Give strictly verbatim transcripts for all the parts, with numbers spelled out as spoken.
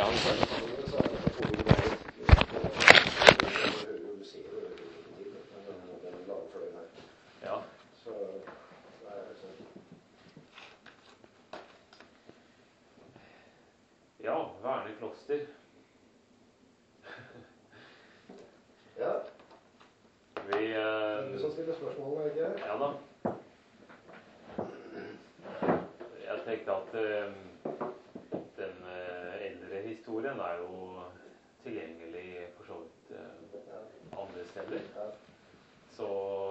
Ja, han gjør det. Så er det hovedgreier. Du ser jo det til, den lave fløyen her. Ja. Så det er sånn. Ja, Verne kloster. Ja. Vi... Uh, du som stiller spørsmålene, ikke? Ja da. Jeg tenkte at uh, den uh, eldre historien er jo tilgjengelig for så vidt uh, andre steder. Ja. Så...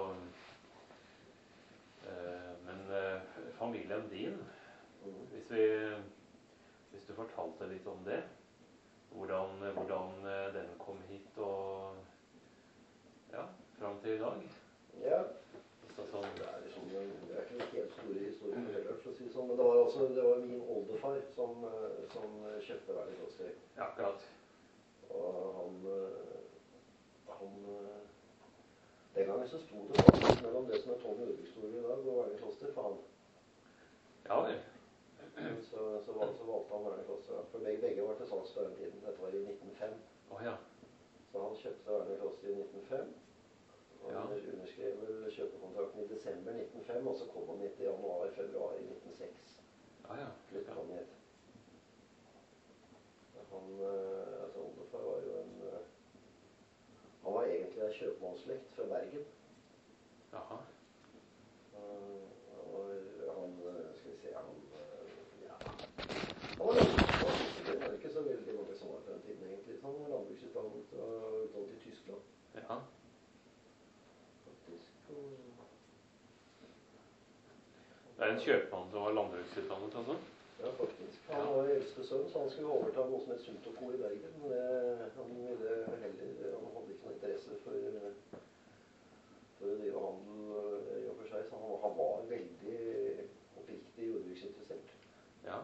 Uh, men uh, familien din, mm. hvis vi... Hvis du fortalte litt om det, hvordan, hvordan den kom hit og ja, frem til i dag. Ja, så, sånn. det, er liksom, det er ikke noen helt store historier for heller, for å si det sånn, men det var, også, det var min oldefar som, som kjøpte Verne kloster. Ja, akkurat. Og han, han, den gangen så sto det faktisk mellom det som er tolv jordbruksstoler i dag og Verne kloster for han. Ja, vel. Så, så, valg, så valgte han Verne kloster. For begge, begge var til salgs på den tiden. Dette var i nitten null fem. Oh, ja. Så han kjøpte Verne kloster i nitten null fem. Og han ja. underskrev vel kjøpekontrakten i desember nitten null fem, og så kom han hit i januar-februar i nitten null seks. Ah, ja. Flyttet han hit. Han, altså oldefar var jo en... Han var egentlig en kjøpmannsslekt fra Bergen. Jaha. Og han, skal vi se, han... Han var landbruksutdannet, det var ikke så veldig mange som var på den tiden egentlig. Han var landbruksutdannet og utdannet i Tyskland. Ja. Faktisk. Og... Det er en kjøpmann som var landbruksutdannet, altså? Ja, faktisk. Han var eldste sønn, så han skulle overta noe som het Suntoko i Bergen. Men det, han ville heller, han hadde ikke noe interesse for, for å drive handel i og for seg, så han, han var veldig oppriktig jordbruksinteressert. Ja.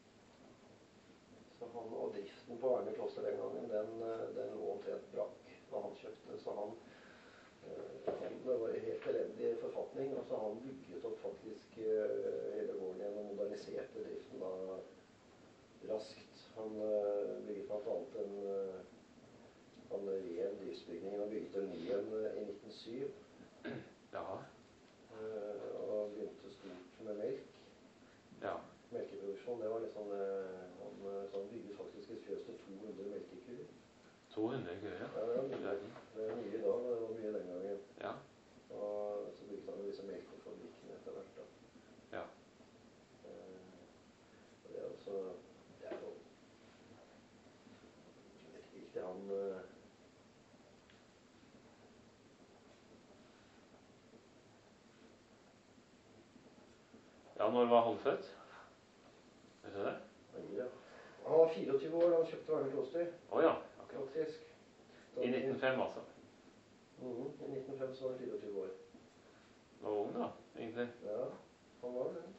Så han, og driften på Verne kloster den gangen, den, den lå omtrent brakk da han kjøpte. Så han, han var i helt elendig forfatning, og så han bygget opp faktisk hele gården igjen og moderniserte driften da raskt. Han bygget blant annet en, han rev driftsbygningen og bygget en ny en i nitten null syv. Ja. Og begynte stort med melk. Ja. Melkeproduksjon, det var liksom, han, så han bygget faktisk et fjøs til to hundre melkekuer. to hundre kuer, ja. Ja, det var mye, det er mye i dag, det var mye den gangen. Ja. Og så bygget han jo disse melkefabrikkene etter hvert da. Ja. Eh, og det er også, det er jo, jeg vet ikke riktig, han... Eh, ja, når var han født? Vet du det? Ja. Han var fireogtyve år da han kjøpte Verne kloster. Åja, oh, akkurat. Faktisk. I nitten null fem, altså? Mhm, i nitten null fem så var han fireogtyve år. Var ung da, egentlig? Ja, han var det.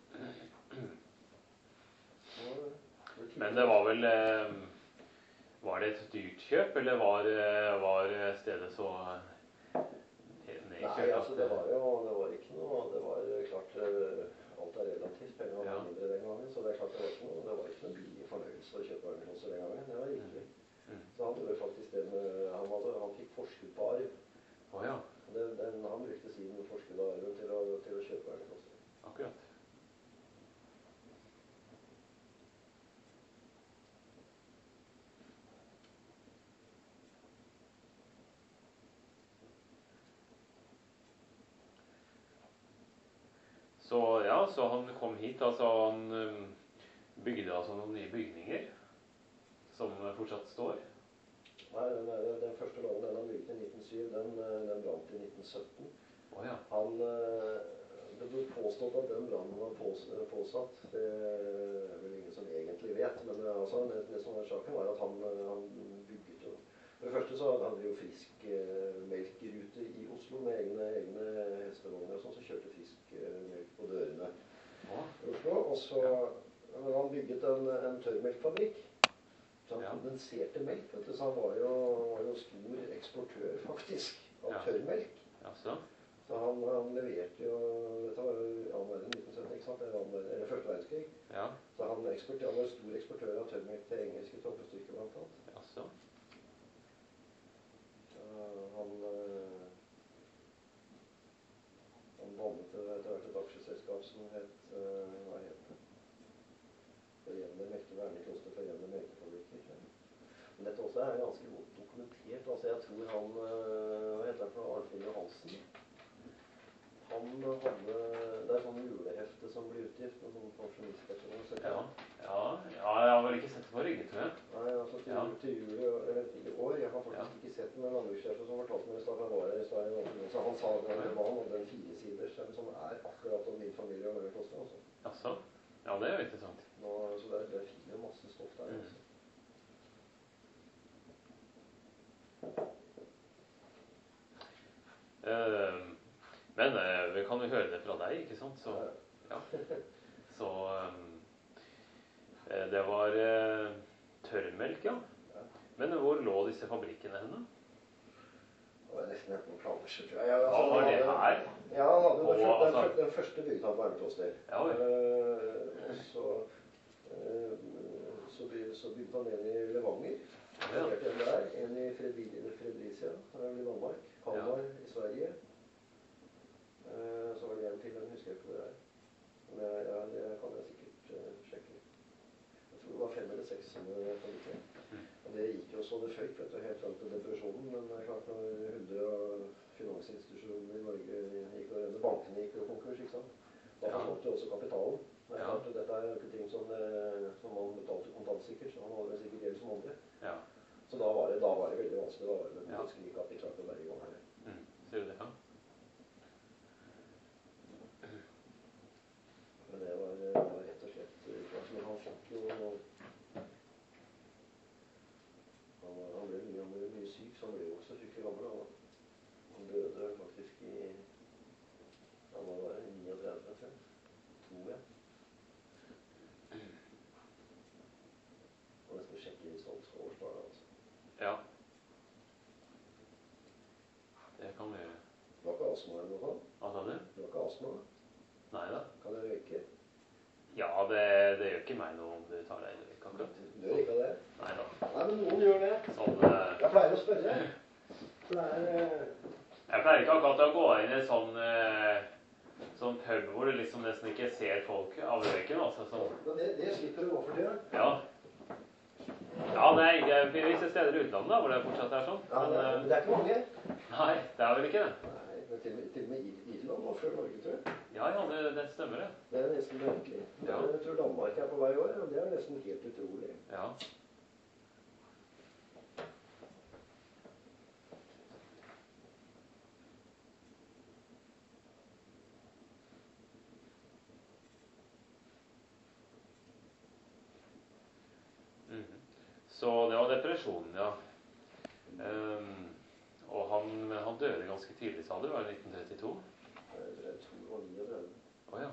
Han var det. det Men det var vel... Eh, var det et dyrt kjøp, eller var, var stedet så nedkjøpt? Nei, altså det var jo, det var ikke noe, det var klart... Alt er relativt, penger var ja. mindre den gangen, så det er klart det var ikke noe, det var ikke noe billig fornøyelse å kjøpe Verne kloster den gangen, det var ikke. Mm. Så han gjorde faktisk det med, han, hadde, han fikk forskudd på arv. Oh, ja. Den, den, han brukte sin forskudd av arven til å, til å kjøpe Verne kloster. Akkurat. Så ja, så han kom hit, altså han um, bygde altså noen nye bygninger som fortsatt står. Nei, den, den første lånen den han bygde i nitten null syv, den, den brant i nitten sytten. Oh, ja. Han, det ble påstått at den brannen var pås, påsatt, det er vel ingen som egentlig vet, men altså, det, det som var saken var at han, han bygget jo. For det første så hadde vi jo frisk eh, melkrute i Oslo med egne, egne hestevogner og sånn, så kjørte frisk eh, melk på dørene i Oslo. Og så ja. han bygget en, en tørrmelkfabrikk, så han ja. kondenserte melk, vet du, så han var jo, var jo stor eksportør faktisk av ja. tørrmelk. Ja, så. Så han, han leverte jo, dette var jo annen verden nitten sytti, ikke sant, eller, eller første verdenskrig. Ja. Så han, eksport, han var stor eksportør av tørrmelk til engelske troppestyrker blant lenge, tror jeg. Nei, altså til, Ja. til juli eller til i år. Jeg har faktisk Ja. ikke sett den, men landbrukssjefen som fortalte meg i stad, han var her i stad, så han sa at det var han hadde en firesiders som er akkurat om min familie og Møllerkloster. Altså. Jaså? Ja, det er jo interessant. Nå, så det er, det er fint masse stoff der. Altså. Uh, men uh, vi kan jo høre det fra deg, ikke sant? Så, ja. Så um, det var uh, tørrmelk, ja. Men hvor lå disse fabrikkene henne? Det var nesten enten plansjer, tror jeg. Ja, altså, Hva var det her? Ja, han hadde På, den, første, altså, den, den første bygde han på Ermekloster. Ja, uh, og så, uh, så, by, så bygde han en i Levanger. Ja. En der, en i Fredricia, i Danmark. Kalmar ja. I Sverige. Uh, så var det en til, den husker jeg ikke hvor det er. Men jeg, jeg, det kan jeg sikkert uh, sjekke. Jeg tror det var fem eller seks sånne fabrikker. Og det gikk jo så det føyk, vet du, helt frem til depresjonen. Men det er klart når hundre av finansinstitusjonene i Norge gikk og renne, bankene gikk og konkurs, ikke sant? Da forsvant jo også kapitalen. Men ja. Klart, dette er jo ikke ting som, som man betalte kontantsikkert, så han hadde sikkert gjeld som andre. Ja. Så da var, det, da var det veldig vanskelig. Da var det med skrik at de klarte å være i gang her. Mm. Ser du det, ja? Men det var, det var rett og slett klart. Men han fikk jo... Han, var, han, ble mye, han ble mye syk, så han ble jo også fryktelig gammel. Han, han døde faktisk i... Han var bare trettini, tror jeg. Tror jeg. Og nesten sjekke i salgsårsdagen, altså. Ja. Det kan vi gjøre. Du har ikke astma eller noe sånt? Hva sa du? Du har ikke astma? Nei da. Kan du røyke? Ja, det, det gjør ikke meg noe om du tar deg eller ikke akkurat. Du gjør ikke det? Nei da. Nei, men noen gjør det. Sånn, uh... Jeg pleier å spørre. For det er... Uh... Jeg pleier ikke akkurat å gå inn i sånn, uh, sånn pub hvor du liksom nesten ikke ser folk av røyken, altså. Sånn. Men det, det slipper du å for tiden. Ja. Ja, det er ikke visse steder i utlandet da, hvor det fortsatt er sånn. Ja, det er, men det er ikke mange. Nei, det er vel ikke det. Nei, det er til, til og med Irland var før Norge, tror jeg. Ja, ja, det, det stemmer det. Det er nesten virkelig. Ja. Jeg tror Danmark er på vei i år, og det er nesten helt utrolig. Ja. Så det var depresjonen, ja. Um, og han, han døde ganske tidlig, sa du, var det nitten trettito? Jeg tror det var trettini. Åja.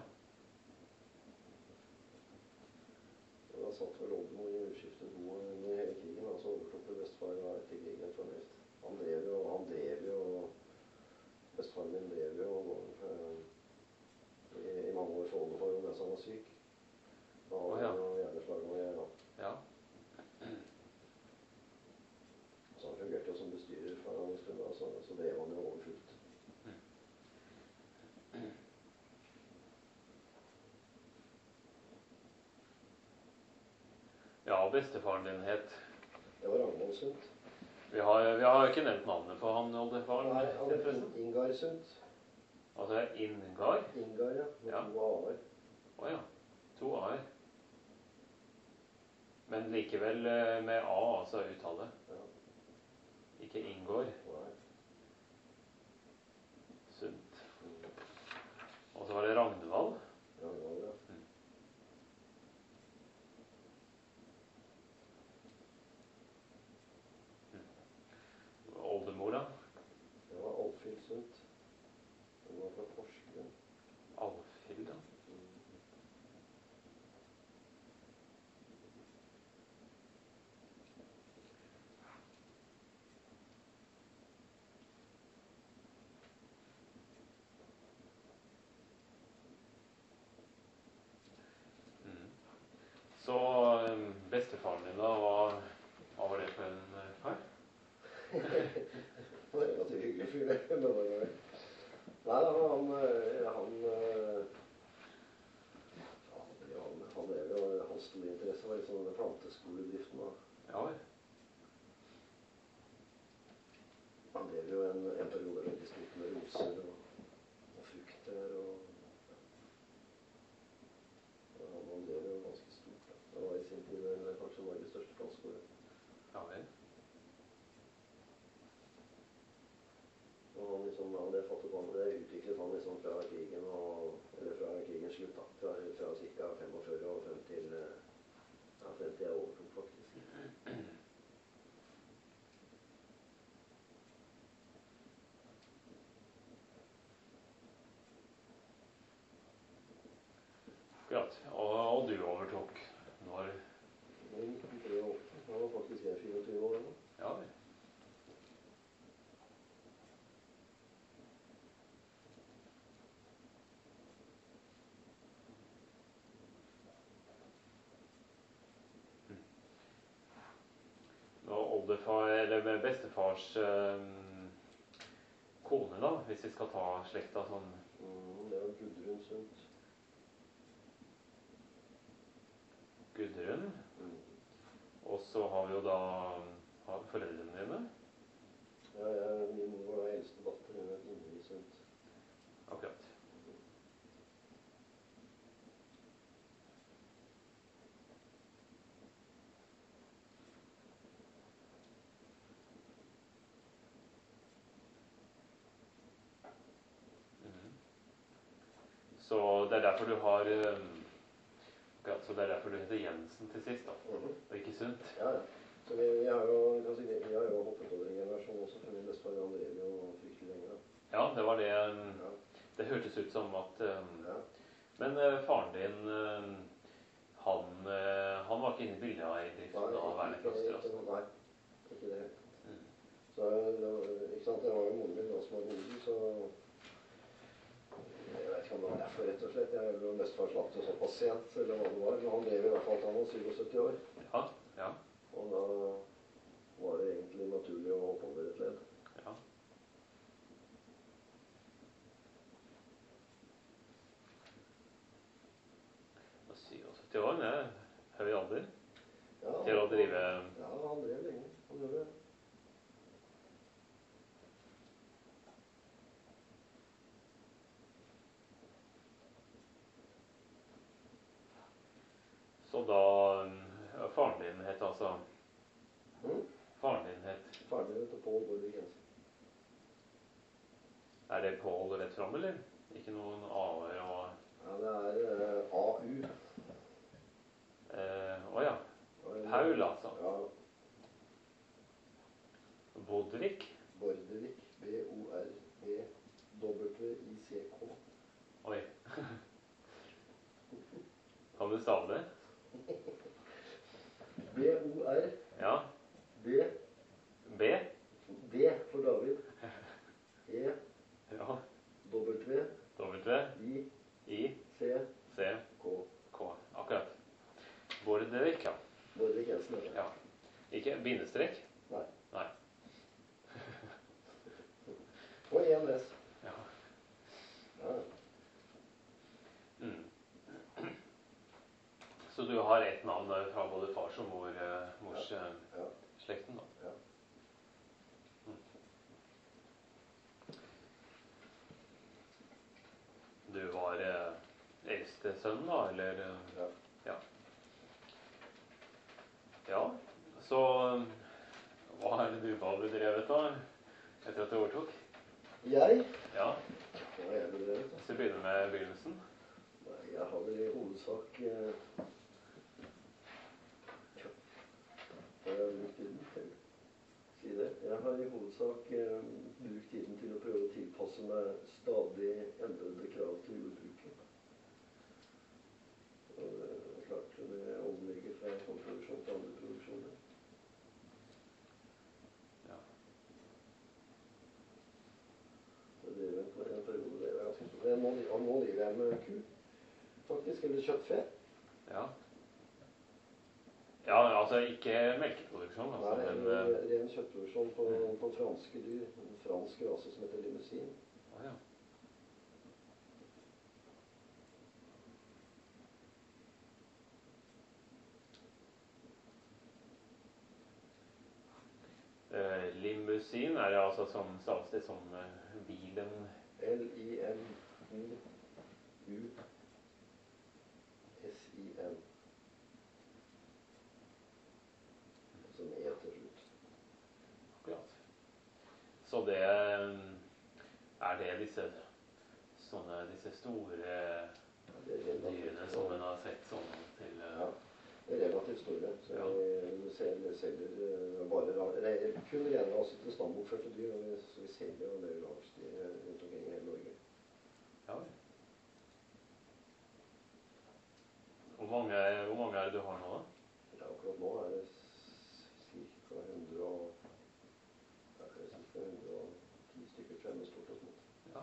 Og da satt vel Oldemor i utskiftet bo under hele krigen, og så overtok det bestefar etter krigen for mest. Han drev jo, han drev jo, bestefaren min drev jo uh, i, i mange år for Oldeforhold mens han var syk. Da hadde han jo hjerneslag og jeg, da. Ja. Så han fungerte jo som bestyrer for en stund, så, så drev han jo overfullt. Ja, bestefaren din het? Det var Ragnvald Sundt. Vi har, vi har ikke nevnt navnet på han, oldefaren. Nei, han het Ingar Sundt. Altså Ingar? Ingar, ja. Med ja. to A-er. Åja, to A-er. Men likevel med A, altså uttale. Ja. Ikke Ingår. Nei. Sundt. Og så var det Ragnvald. Ragnvald, ja. Mm. Mm. Oldemor, da? Det var Alfhild Sundt. Hun var fra Porsgrunn. Alfhild, da? Så bestefaren din da, hva, hva var det for en kar? Det var relativt hyggelig fyr, det. Nei, da, han, han, han, han drev jo, hans store interesse var liksom denne planteskoledriften. Da. Ja, vel. Han drev jo en, en periode veldig stort med roser og, og frukter og han drev jo ganske stort. Da. Det var i sin tid kanskje Norges største utviklet han liksom fra krigen og, eller fra krigens slutt da, fra, fra ca. femogfyrre og frem til, ja, frem til jeg overtok faktisk. Akkurat. Og, og du overtok når? I nitten treogåtti. Da var faktisk jeg fireogtyve år nå. Ja, og oldefar, eller med bestefars eh, kone da, hvis vi skal ta slekta sånn. Mm, det var Gudrun Sundt. Gudrun. Mm. Og så har vi jo da har foreldrene dine. Ja, jeg, min mor var eldste datter, hun er Ingrid Sundt. Akkurat. Mm. Så det er derfor du har akkurat, så det er derfor du heter Jensen til sist da, Mm-hmm. og ikke Sundt. Ja, ja. Så vi, vi, har jo, si, vi har jo hoppet over en generasjon også, for min bestefar han lever jo fryktelig lenge da. Ja, det var det. Ja. Det hørtes ut som at um, Ja. Men uh, faren din, um, han, uh, han var ikke inne i bildet i driften av Verneklaster, altså? Nei, ikke det helt. Mm. Så det var, ikke sant, det var jo moren min da som var god, så jeg vet ikke om det var derfor, rett og slett. Jeg eller bestefar slapp det såpass sent, eller hva det var. Men han lever i hvert fall til han var syvogsytti år. Ja, ja. Og da var det egentlig naturlig å hoppe over et ledd. Ja. syvogsytti år, det er høy alder Ja, til å drive. Ja, han drev lenge. Han gjorde det. Så da ja, faren din het altså Mm? Faren din het Faren min heter Pål Borvik Jensen. Er det Pål rett fram, eller? Ikke noen A-er og Ja, det er uh, A U. Å eh, ja. Paul, altså. Ja. Bodvik. Bordevik. B O R E W I C K. Oi. Kan du stave det? B O R Ja. D B. D for David. E Ja. W W. I I. C C. K. K. Akkurat. Bordevik, ja. Bordevik Jensen er det. Ja. Ikke bindestrek? Nei. Nei. Og en S. Ja. Ja. Mm. Så du har ett navn fra både fars og mor, mors Ja. Ja. slekten da? Ja. Mm. Du var eh, eldste sønn da, eller? Ja. Ja. Ja, så hva er det du har bedrevet da, etter at du overtok? Jeg? Ja. Hva har jeg bedrevet? Hvis vi begynner med begynnelsen. Nei, jeg har vel i hovedsak eh, Hva har jeg brukt tiden til? Si det. Jeg har i hovedsak eh, brukt tiden til å prøve å tilpasse meg stadig endrede krav til jordbruket. Og det er klart det omlegger fra kornproduksjon til andre produksjoner. Ja. Så det er en, en periode det er ganske stor. Nå, nå lever jeg med ku, faktisk, eller kjøttfe. Ja. Ja, altså ikke melkeproduksjon, altså, Nei, men... det Uh, er en kjøttproduksjon på, på franske dyr, en fransk rase som heter limousin. oh, ja. Uh, limousin er det altså som staves det som uh, bilen. L I M O U S I N. Som E til slutt. Akkurat. Så det er det disse sånne, disse store Ja, det er relativt, dyrene som en har sett sånn til uh, ja, det er relativt store. Så ja. vi selger, selger uh, bare det er kun rene altså til stambokførte dyr, og vi, så vi selger jo en del avlsdyr rundt omkring i hele Norge. Ja. Hvor mange, hvor mange er det du har nå da? Ja, akkurat nå er det cirka hundre og ja, det er cirka hundre og ti stykker, tror jeg, med stort og smått. Ja.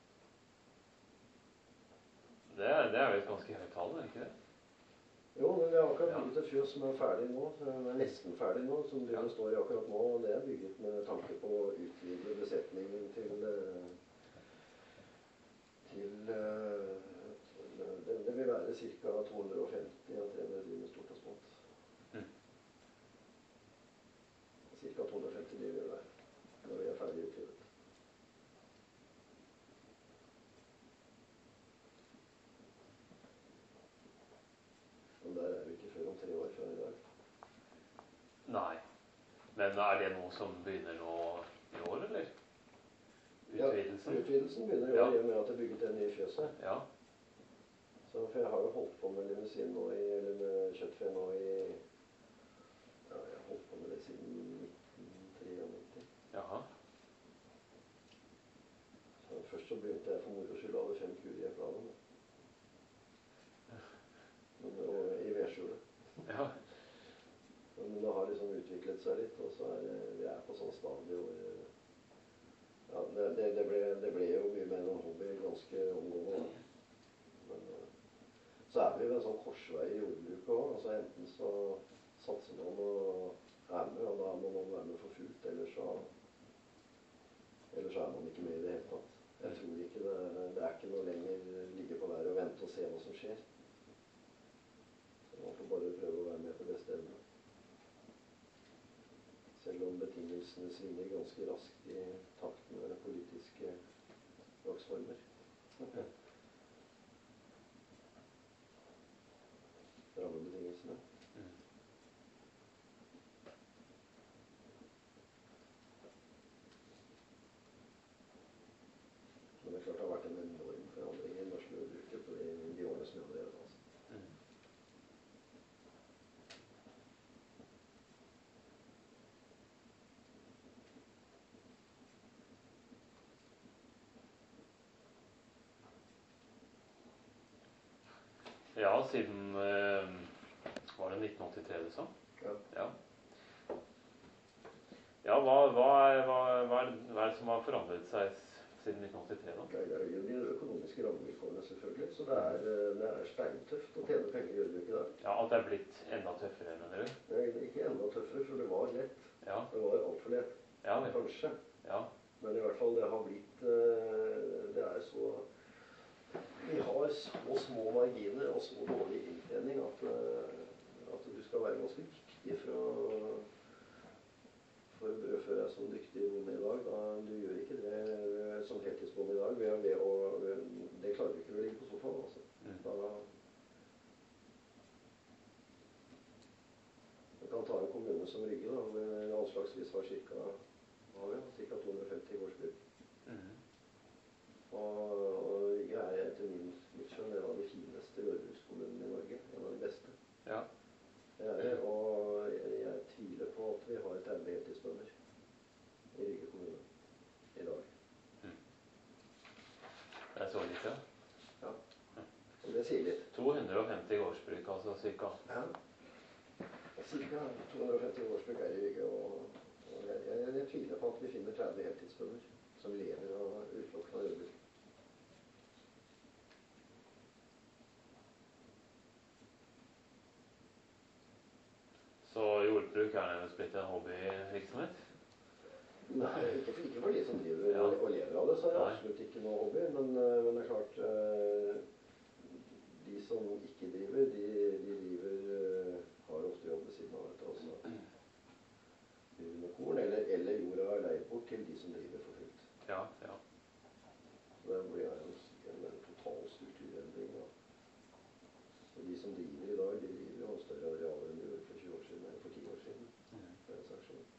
Det er, det er jo et ganske høyt tall, er ikke det? Jo, men vi har akkurat bygget et fjøs som er ferdig nå, den er nesten ferdig nå, som det Ja. står i akkurat nå, og det er bygget med tanke på å utvide besetningen til, til det, det vil være ca. to hundre og femti av tre hundre dyr med stort og smått. Mm. Cirka to hundre og femti dyr vil det være, når vi er ferdig utvidet. Men der er vi ikke før om tre år før i dag. Nei. Men er det noe som begynner nå i år, eller? Utvidelsen? Ja, utvidelsen begynner i år, i og med at jeg bygget det nye fjøset. Ja. Så, for jeg har jo holdt på med limousin nå i, eller med kjøttfe nå i, ja, jeg har holdt på med det siden nitten nittini. Jaha. Så først så begynte jeg for moro skyld å ha fem kuer i planen. Men, og i vedskjulet. Ja. Men det har liksom utviklet seg litt, og så er det, vi er på sånn stadie hvor, ja, det, det, det, ble, det ble jo mye mer en hobby ganske omgående. Men så er vi ved en sånn korsvei i jordbruket også, altså enten så satser man og er med, og da må man være med for fullt, eller så, eller så er man ikke med i det hele tatt. Jeg tror ikke det, det er ikke noe lenger ligge på der og vente og se hva som skjer. Så man får bare prøve å være med på beste evne. Selv om betingelsene svinger ganske raskt i takt med politiske dagsformer. Rammebetingelsene. Mm. Men det er klart det har vært en enorm forandring i norsk jordbruket på de, de årene som jeg har drevet. Altså. Mm. Ja, siden eh, var det nitten åttitre, du sa? Ja. Ja. Ja, hva, hva, er, hva, hva, er, hva er det som har forandret seg siden nitten åttitre da? Det er jo de økonomiske rammevilkårene selvfølgelig, så det er, det er steintøft å tjene penger i jordbruket i dag. Ja, at det er blitt enda tøffere, mener du? Det er ikke enda tøffere, for det var lett. Ja. Det var alt for lett, Ja, vel. kanskje. Ja. Men i hvert fall det har blitt, det er så, vi har så små marginer og så dårlig inntjening at, at du skal være ganske dyktig for å, for å brødføre deg som dyktig bonde i dag. Da, du gjør ikke det som heltidsbonde i dag, ved, ved å, det klarer du ikke ved å ligge på sofaen. Altså. Mm. Da, du kan ta en kommune som Rygge, da, hvor vi anslagsvis har cirka, har vi, cirka to hundre og femti gårdsbruk. Mm. Og, og Rygge er etter min, mitt skjønn en av de fineste jordbrukskommunene i Norge, en av de beste. Ja. Det er det, og jeg, jeg tviler på at vi har tretti heltidsbønder i Rygge kommune i dag. Mm. Det er så litt, ja. Ja, og det sier litt. to hundre og femti gårdsbruk, altså cirka. Ja, cirka to hundre og femti gårdsbruk er i Rygge, og, og jeg, jeg, jeg tviler på at vi finner tretti heltidsbønder som lever av utelukkende av jordbruk. Så jordbruk er nærmest blitt en hobbyvirksomhet? Nei, ikke for, ikke for de som driver Ja. og lever av det, så er det Nei. absolutt ikke noe hobby. Men, men det er klart, de som ikke driver, de, de driver, har ofte jobb ved siden av dette også. Driver med korn, eller, eller jorda er leid bort til de som driver for fullt. Ja, ja. Så det blir en, en, en total strukturendring. Da. Så de som driver i dag, de driver jo større arealer enn de gjorde for tjue år siden, eller for ti år siden. Mm. For en saks skyld.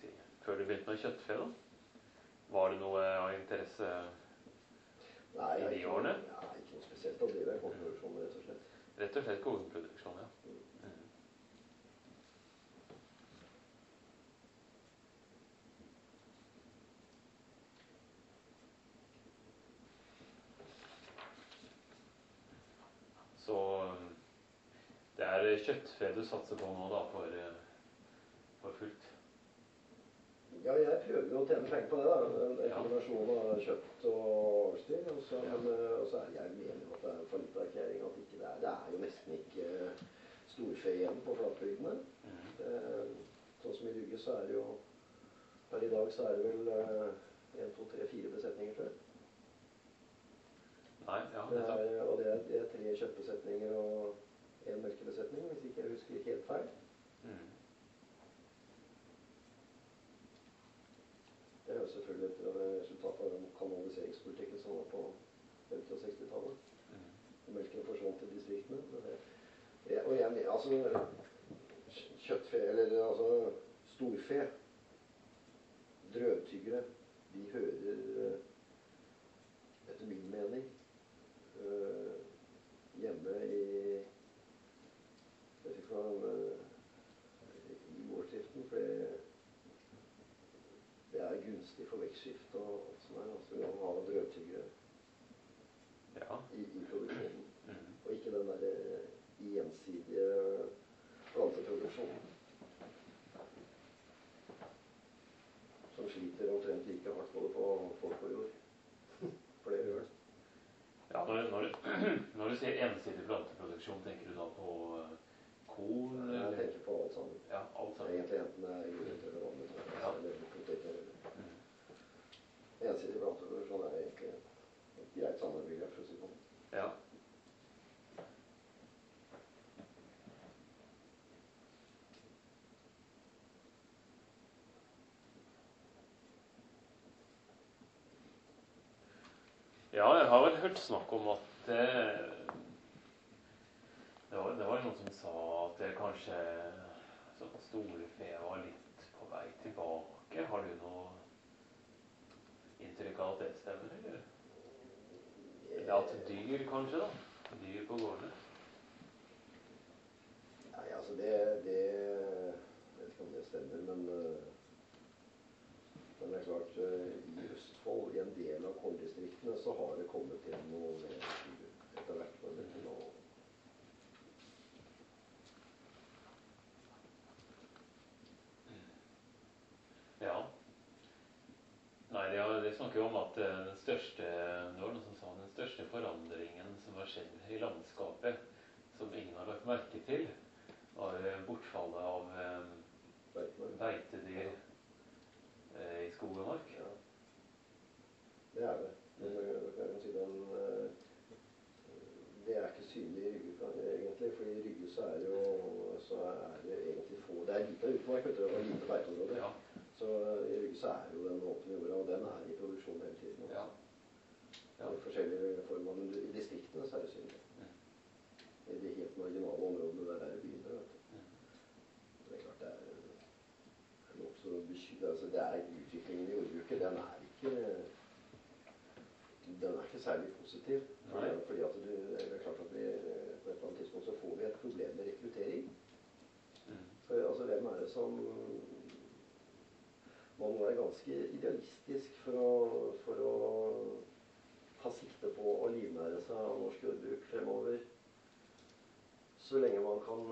si, før du begynte med kjøttfe da? Var det noe av interesse Nei, i de ikke, årene? Nei, ikke noe spesielt. Da driver jeg kornproduksjon, rett og slett. Rett og slett kornproduksjon, ja. Mm. Så det er kjøttfe du satser på nå da, for, for fullt? Ja, jeg prøver jo å tjene penger på det da. En, en kombinasjon av kjøtt og avlsdyr. Og så ja. er jeg mener at det er fallitterklæring at ikke det er. Det er jo nesten ikke storfe igjen på flatbygdene. Mm. Sånn som i Rygge så er det jo, per i dag så er det vel en, to, tre, fire besetninger, tror jeg. Nei, ja. Det er, og det er, det er tre kjøttbesetninger og en melkebesetning, hvis ikke jeg husker helt feil. Mm. Det er jo selvfølgelig et resultat av den kanaliseringspolitikken som var på femti- og seksti-tallet. Mm. Melken forsvant til distriktene. Det, det, og jeg mener, altså, kjøttfe, eller altså storfe, drøvtyggere, de hører, etter min mening, øh, hjemme i, jeg fikk fra, i gårdsdriften, for det Det er gunstig for vekstskift og alt sånt der. Altså, vi må ha drøvtyggere ja. i, i produksjonen. Mm. Og ikke den der ensidige planteproduksjonen. Som sliter omtrent like hardt både på folk og jord. For det gjør det. Ja, når, når, når du sier ensidig planteproduksjon, tenker du da på korn? Ja, jeg tenker på alt sammen. Ja, alt sammen. Egentlig enten det er grønt eller vannet. Ja. Eller poteter. Mm. Ensidig planteproduksjon er egentlig et greit sammenbegrep, for å si på. Ja. Ja, jeg har vel hørt snakk om at det, det, var, det var noen som sa at det kanskje sånn storfe var litt på vei tilbake. Har du noe inntrykk av at det stemmer, eller? Eller at dyr kanskje da? Dyr på gårdene? Nei, altså det, det jeg vet ikke om det stemmer, men Men det er klart, i Østfold, i en del av korndistriktene, så har det kommet til noe etter hvert for det til å... Ja. Nei, det, det snakker jo om at den største, det var noen som sa, den største forandringen som har skjedd i landskapet, som ingen har lagt merke til, var bortfallet av um, beitedyr i skog og mark. Ja. Det er det. Men jeg kan si den, det er ikke synlig i Rygge egentlig, for i Rygge så er det jo så er det egentlig få. Det er lite utmark, vet du, og lite beiteområder. Ja. Så i Rygge så er jo den åpne jorda, og den er i produksjon hele tiden. Ja. Ja. I forskjellige former, men i distriktene så er det synlig. Mm. I de helt marginale områdene der er det begynner, vet du. Mm. Det er klart det er også bekymret, altså det er utviklingen i jordbruket, den er ikke den er ikke særlig positiv. Fordi, fordi at du, det er klart at vi på et eller annet tidspunkt så får vi et problem med rekruttering. Mm. For altså hvem er det som man må være ganske idealistisk for å, for å ta sikte på å livnære seg av norsk jordbruk fremover. Så lenge man kan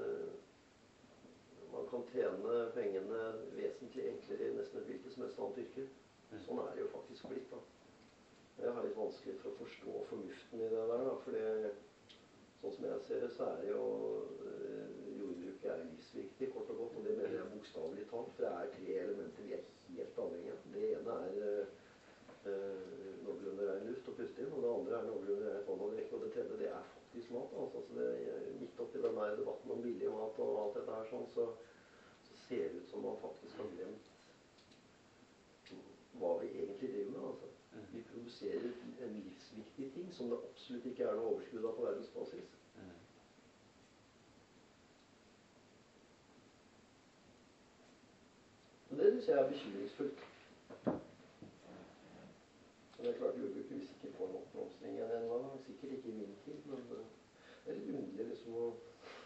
man kan tjene pengene vesentlig enklere i nesten et hvilket som helst annet yrke. Sånn er det jo faktisk blitt da. Jeg har litt vanskelig for å forstå fornuften i det der da, for det, sånn som jeg ser det, så er det jo jordbruket er livsviktig, kort og godt, og det mener jeg bokstavelig talt, for det er tre elementer vi er helt avhengig av. Det ene er øh, noenlunde rein luft å puste inn, og det andre er noenlunde rein vann å drikke, og det tredje det er faktisk mat. Altså, så det, midt oppi denne debatten om billig mat og alt dette her sånn, så, så ser det ut som man faktisk har glemt hva vi egentlig driver med, altså. Vi produserer en livsviktig ting som det absolutt ikke er noe overskudd av på verdensbasis. Mm. Men det synes jeg er bekymringsfullt. Men det er klart jordbruket vil sikkert få en oppblomstring igjen en gang. Sikkert ikke i min tid, men det er litt underlig liksom å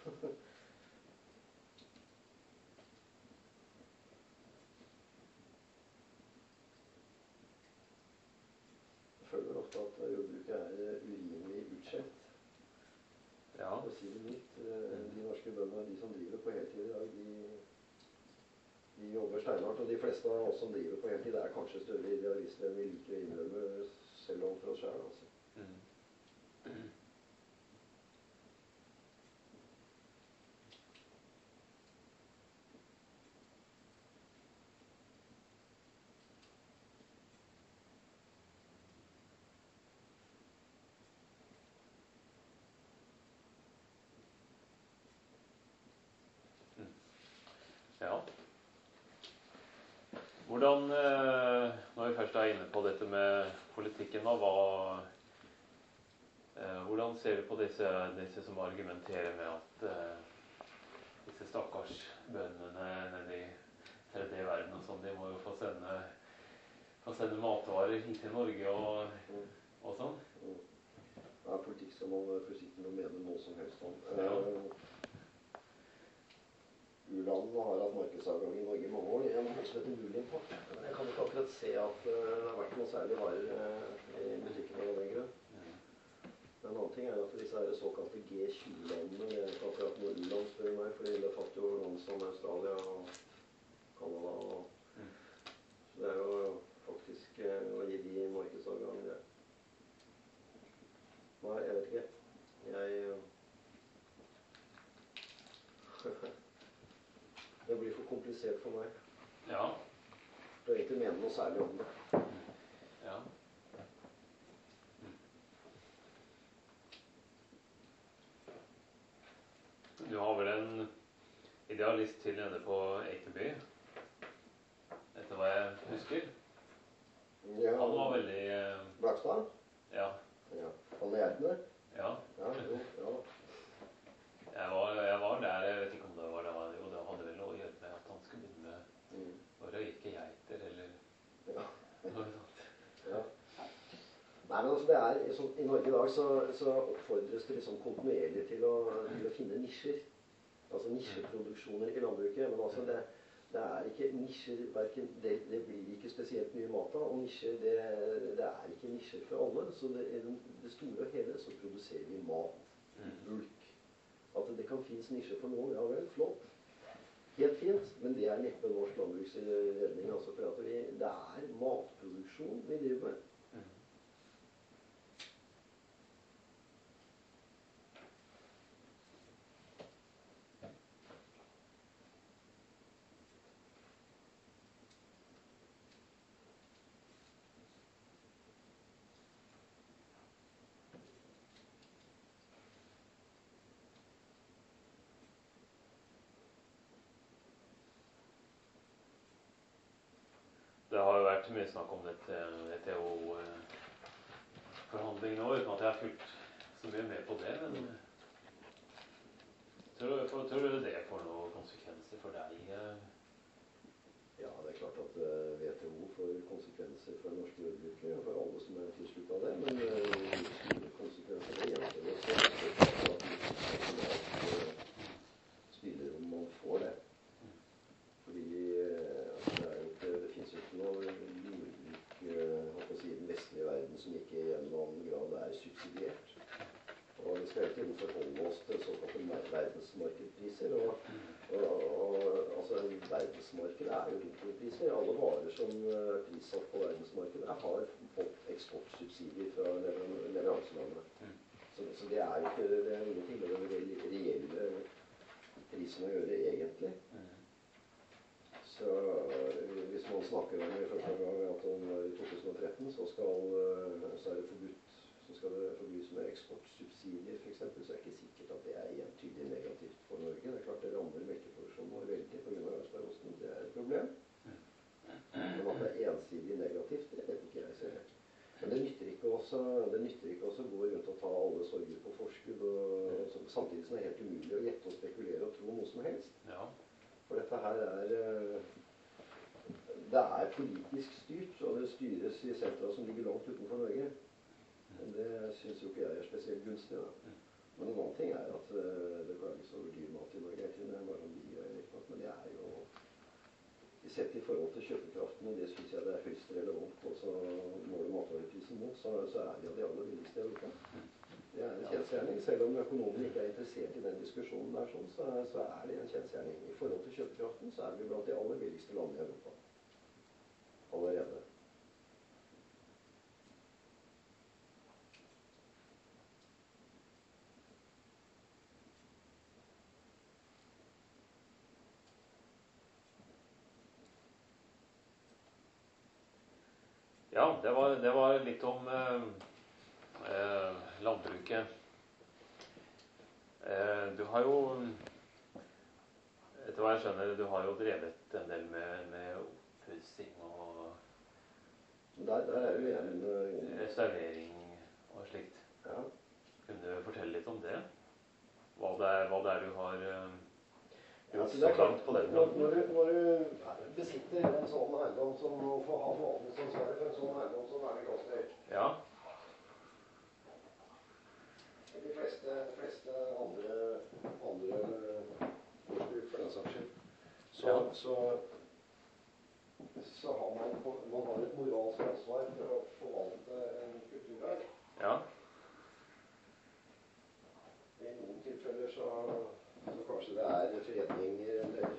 Jeg føler ofte at jordbruket er urimelig utskjelt. Ja. For å si det mildt, de norske bøndene, de som driver på heltid i dag, de, de jobber steinhardt. Og de fleste av oss som driver på heltid, er kanskje større idealister enn vi liker å innrømme selv om for oss selv. Altså. Mm. Ja. Hvordan, når vi først er inne på dette med politikken, da, hva, hvordan ser du på disse, disse som argumenterer med at uh, disse stakkars bøndene nede i tredje verden og sånn, de må jo få sende, få sende matvarer hit til Norge og, og sånn? Ja, politikk skal man være forsiktig med å mene noe som helst om. Ja. U-landene har hatt markedsadgang i Norge i mange år gjennom noe som heter nulimport. Jeg kan ikke akkurat se at uh, det har vært noe særlig varer uh, i butikkene av den grunn. En annen ting er at disse her såkalte G tjue-landene, det er ikke akkurat noe u-land spør meg, for det fatter jo land som Australia og Canada. Og, mm. Så det er jo faktisk uh, å gi de markedsadgang det. Nei, jeg vet ikke. Jeg... Uh, Det blir for komplisert for meg. Ja. Du har egentlig mener noe særlig om det. Ja. Du har vel en idealist til nede på Ekeby, etter hva jeg husker. Ja. Han var veldig... Uh, Blakstad? Ja. Ja. Han er hjertene? Ja. Ja, jo, ja. Jeg var, jeg var der, jeg vet ikke om det var det, jo, det hadde vel å gjøre med at han skulle begynne med Mm. å røyke geiter, eller Ja. noe sånt. Ja. Nei, men altså det er, så, i Norge i dag så, så oppfordres det liksom kontinuerlig til å, til å finne nisjer. Altså nisjeproduksjoner i landbruket, men altså det, det er ikke nisjer, hverken, det, det blir ikke spesielt mye mat av, og nisjer, det, det er ikke nisjer for alle. Så det, det store og hele så produserer vi mat, bulk. At det kan finnes nisjer for noen, ja vel, flott. Helt fint, men det er neppe norsk landbruks redning, altså for at vi, det er matproduksjon vi driver med. Det har jo vært mye snakk om dette W T O-forhandlingene nå, uten at jeg har fulgt så mye med på det, men tror, tror du det får noen konsekvenser for deg? Ja, det er klart at uh, W T O får konsekvenser for norske jordbrukere, og for alle som er tilsluttet av det, men uh, konsekvenser det gjenstår også at spillerom man får det. Fordi uh, det, er jo ikke, det finnes jo ikke noe jordbruk uh, si, i den vestlige verden som ikke i en eller annen grad er subsidiert. Og vi skal hele tiden forholde oss til såkalte verdensmarkedpriser. Og, og, og altså, verdensmarkedet er jo dumpingpriser. Alle varer som er prissatt på verdensmarkedet har fått eksportsubsidier fra leveranselandene. Så, så det er jo ikke, det er ingenting med den reelle prisen å gjøre egentlig. Så hvis man snakker om i første gang at i to tusen og tretten så, skal, så er det forbudt, så skal det forbys med eksportsubsidier for eksempel, så er det ikke sikkert at det er entydig negativt for Norge. Det er klart det rammer melkeproduksjonen vår veldig på grunn av Jarlsbergosten. Det er et problem. Men at det er ensidig negativt, det vet ikke jeg selv. Men det nytter ikke også, det nytter ikke også å gå rundt og ta alle sorger på forskudd, og, og samtidig som det er helt umulig å gjette og spekulere og tro noe som helst. Ja. For dette her er det er politisk styrt, og det styres i sentra som ligger langt utenfor Norge. Men det synes jo ikke jeg er spesielt gunstig, da. Men en annen ting er at uh, det klages over dyr mat i Norge. Det er bare sånn bier, men det er jo sett i forhold til kjøpekraften, og det synes jeg det er høyst relevant. Og så måler matvareprisen mot, så, så er vi av de aller billigste i Europa. Det er en kjensgjerning. Selv om økonomene ikke er interessert i den diskusjonen der, sånn, så, så er det en kjensgjerning. I forhold til kjøpekraften så er vi blant de aller billigste landene i Europa. Allerede. Ja, det var, det var litt om eh, eh, landbruket. Eh, du har jo, etter hva jeg skjønner, du har jo drevet en del med, med oppussing og der, der er jo igjen uh, restaurering og slikt. Ja. Kunne du fortelle litt om det? Hva det er, hva det er du har uh, Ja, gjort så det er så langt på den når, måten? når, du, når du besitter en sånn eiendom som å få ha forvaltningsansvaret for en sånn eiendom som Verne Kloster. Ja. De fleste, fleste andre, andre gårdsbruk for den saks skyld. Så, Ja. så, så har man, man har et moralsk ansvar for å forvalte en kulturarv. Ja. I noen tilfeller så Så kanskje det er foreninger eller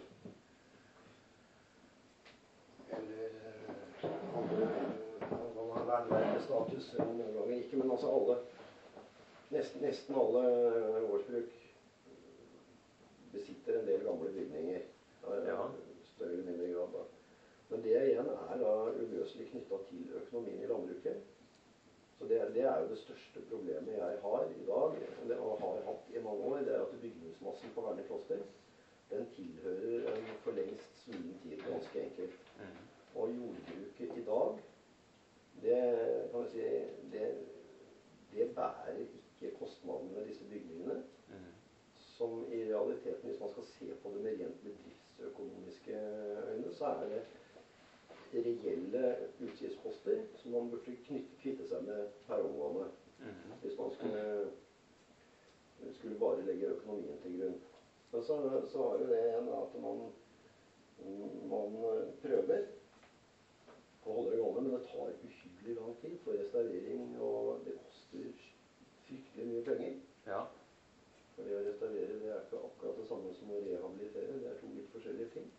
eller andre man har verneverkestatus, eller noen ganger ikke, men altså alle nesten, nesten alle gårdsbruk besitter en del gamle bygninger. Ja. Større eller mindre grad da. Men det igjen er da uløselig knyttet til økonomien i landbruket. Så det, det er jo det største problemet jeg har i dag, og har hatt i mange år, det er at bygningsmassen på Verne Kloster, den tilhører en for lengst svunnen tid, ganske enkelt. Mm. Og jordbruket i dag, det kan vi si, det, det bærer ikke kostnaden ved disse bygningene, Mm. som i realiteten, hvis man skal se på det med rent bedriftsøkonomiske øyne, så er det reelle utgiftsposter som man burde knytte, kvitte seg med per omgående. Mm. Hvis man skulle, skulle bare legge økonomien til grunn. Men så, så har jo det en at man, man prøver å holde det gående, men det tar uhyggelig lang tid for restaurering, og det koster fryktelig mye penger. Ja. For det å restaurere, det er ikke akkurat det samme som å rehabilitere. Det er to litt forskjellige ting.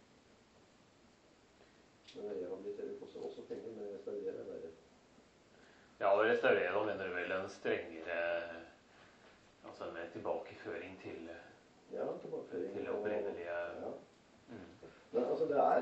Men rehabilitere koster også penger, men restaurere er verre. Ja, å restaurere, da mener du vel en strengere, altså en mer tilbakeføring til, ja, tilbakeføring til opprinnelige... Ja. Mm. Men altså det er...